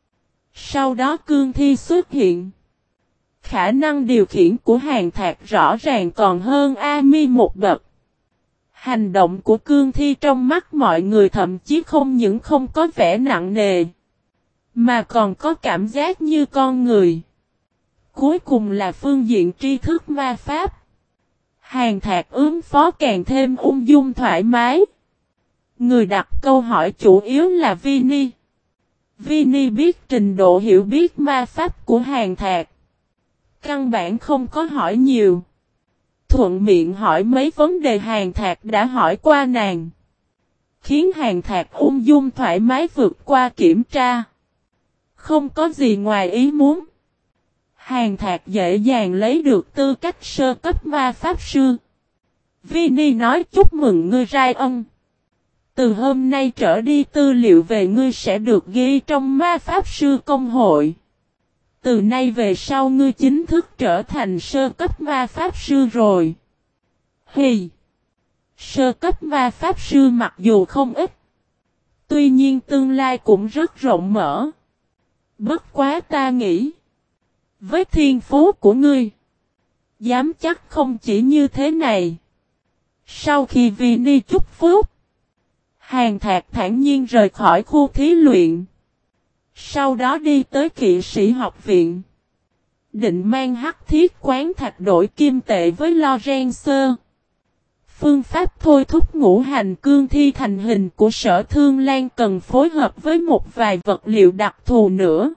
Sau đó cương thi xuất hiện. Khả năng điều khiển của Hàn Thạc rõ ràng còn hơn Ami một bậc. Hành động của cương thi trong mắt mọi người thậm chí không những không có vẻ nặng nề, mà còn có cảm giác như con người. Cuối cùng là phương diện tri thức ma pháp. Hàn Thạc ứng phó càng thêm ung dung thoải mái. Người đặt câu hỏi chủ yếu là Vini. Vini biết trình độ hiểu biết ma pháp của Hàn Thạc. Căn bản không có hỏi nhiều. Thuận miệng hỏi mấy vấn đề Hàn Thạc đã hỏi qua nàng. Khiến Hàn Thạc ung dung thoải mái vượt qua kiểm tra. Không có gì ngoài ý muốn. Hàn Thạc dễ dàng lấy được tư cách sơ cấp ma pháp sư. Vini nói chúc mừng ngươi Ryan. Từ hôm nay trở đi tư liệu về ngươi sẽ được ghi trong ma pháp sư công hội. Từ nay về sau ngươi chính thức trở thành sơ cấp ma pháp sư rồi. Hì! Sơ cấp ma pháp sư mặc dù không ít. Tuy nhiên tương lai cũng rất rộng mở. Bất quá ta nghĩ. Với thiên phú của ngươi. Dám chắc không chỉ như thế này. Sau khi Vini chúc phúc. Hàn Thạc thản nhiên rời khỏi khu thí luyện. Sau đó đi tới kỵ sĩ học viện. Định mang hắc thiết quán thạch đổi kim tệ với Lorenzo. Phương pháp thôi thúc ngũ hành cương thi thành hình của Sở Thương Lan cần phối hợp với một vài vật liệu đặc thù nữa.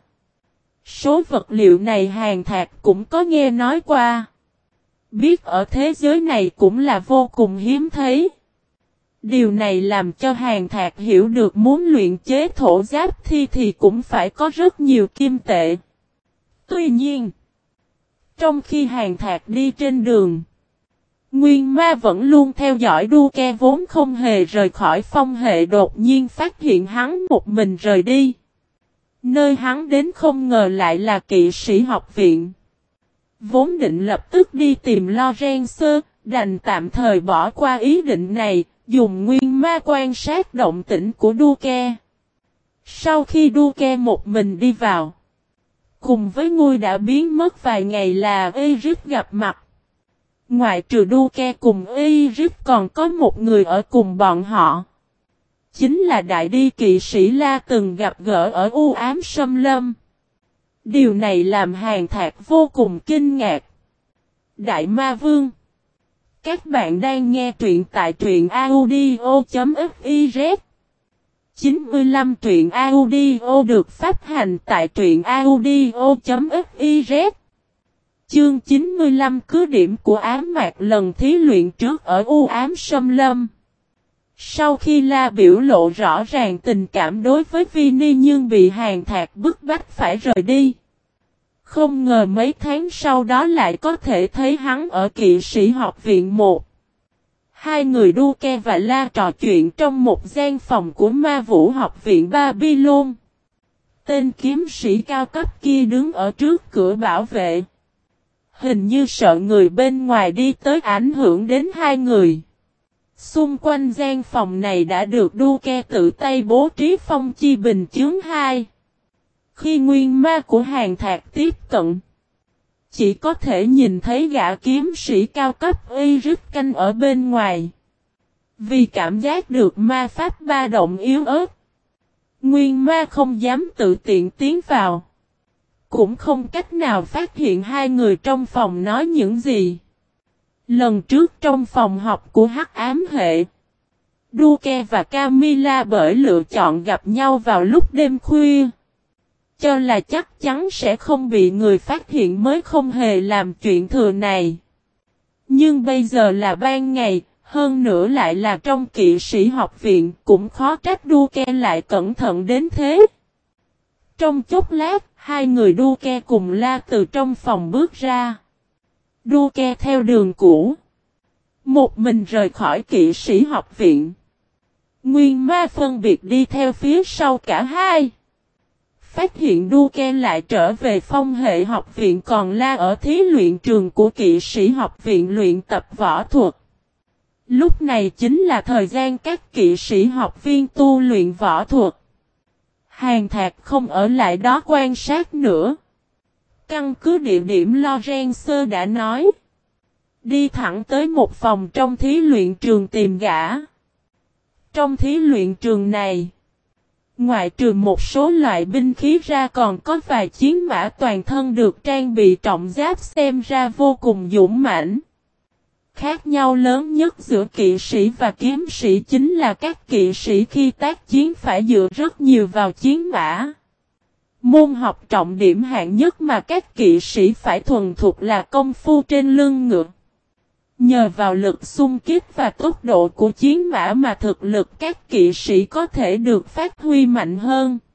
Số vật liệu này Hàn Thạc cũng có nghe nói qua. Biết ở thế giới này cũng là vô cùng hiếm thấy. Điều này làm cho Hàn Thạc hiểu được muốn luyện chế thổ giáp thi thì cũng phải có rất nhiều kim tệ. Tuy nhiên, trong khi Hàn Thạc đi trên đường, Nguyên Ma vẫn luôn theo dõi Duke vốn không hề rời khỏi phong hệ đột nhiên phát hiện hắn một mình rời đi. Nơi hắn đến không ngờ lại là kỵ sĩ học viện. Vốn định lập tức đi tìm Lorenzo, đành tạm thời bỏ qua ý định này, dùng nguyên ma quan sát động tĩnh của Duke. Sau khi Duke một mình đi vào, cùng với Ngui đã biến mất vài ngày là Eric gặp mặt. Ngoại trừ Duke cùng Eric còn có một người ở cùng bọn họ. Chính là đại đi kỵ sĩ La từng gặp gỡ ở u ám xâm lâm. Điều này làm Hàn Thạc vô cùng kinh ngạc. Đại Ma Vương. Các bạn đang nghe truyện tại truyện audio.fiz. 95 truyện audio được phát hành tại truyện audio.fiz. Chương 95 cứ điểm của ám mạc lần thí luyện trước ở u ám xâm lâm. Sau khi La biểu lộ rõ ràng tình cảm đối với Vinny nhưng bị Hàn Thạc bức bách phải rời đi. Không ngờ mấy tháng sau đó lại có thể thấy hắn ở kỵ sĩ học viện 1. Hai người Duke và La trò chuyện trong một gian phòng của ma vũ học viện Babylon. Tên kiếm sĩ cao cấp kia đứng ở trước cửa bảo vệ. Hình như sợ người bên ngoài đi tới ảnh hưởng đến hai người. Xung quanh gian phòng này đã được Duke tự tay bố trí phong chi bình chướng 2. Khi nguyên ma của Hàn Thạc tiếp cận, chỉ có thể nhìn thấy gã kiếm sĩ cao cấp Eric canh ở bên ngoài. Vì cảm giác được ma pháp ba động yếu ớt, nguyên ma không dám tự tiện tiến vào. Cũng không cách nào phát hiện hai người trong phòng nói những gì. Lần trước trong phòng học của Hắc Ám Hệ, Duke và Camilla bởi lựa chọn gặp nhau vào lúc đêm khuya. Cho là chắc chắn sẽ không bị người phát hiện mới không hề làm chuyện thừa này. Nhưng bây giờ là ban ngày, hơn nữa lại là trong kỵ sĩ học viện, cũng khó trách Duke lại cẩn thận đến thế. Trong chốc lát, hai người Duke cùng La từ trong phòng bước ra. Duke theo đường cũ, một mình rời khỏi kỵ sĩ học viện. Nguyên ma phân biệt đi theo phía sau cả hai. Phát hiện Duke lại trở về phong hệ học viện còn La ở thí luyện trường của kỵ sĩ học viện luyện tập võ thuật. Lúc này chính là thời gian các kỵ sĩ học viên tu luyện võ thuật. Hàn Thạc không ở lại đó quan sát nữa. Căn cứ địa điểm Lorenzo đã nói. Đi thẳng tới một phòng trong thí luyện trường tìm gã. Trong thí luyện trường này, ngoại trừ một số loại binh khí ra còn có vài chiến mã toàn thân được trang bị trọng giáp xem ra vô cùng dũng mãnh. Khác nhau lớn nhất giữa kỵ sĩ và kiếm sĩ chính là các kỵ sĩ khi tác chiến phải dựa rất nhiều vào chiến mã. Môn học trọng điểm hạng nhất mà các kỵ sĩ phải thuần thục là công phu trên lưng ngựa. Nhờ vào lực xung kích và tốc độ của chiến mã mà thực lực các kỵ sĩ có thể được phát huy mạnh hơn.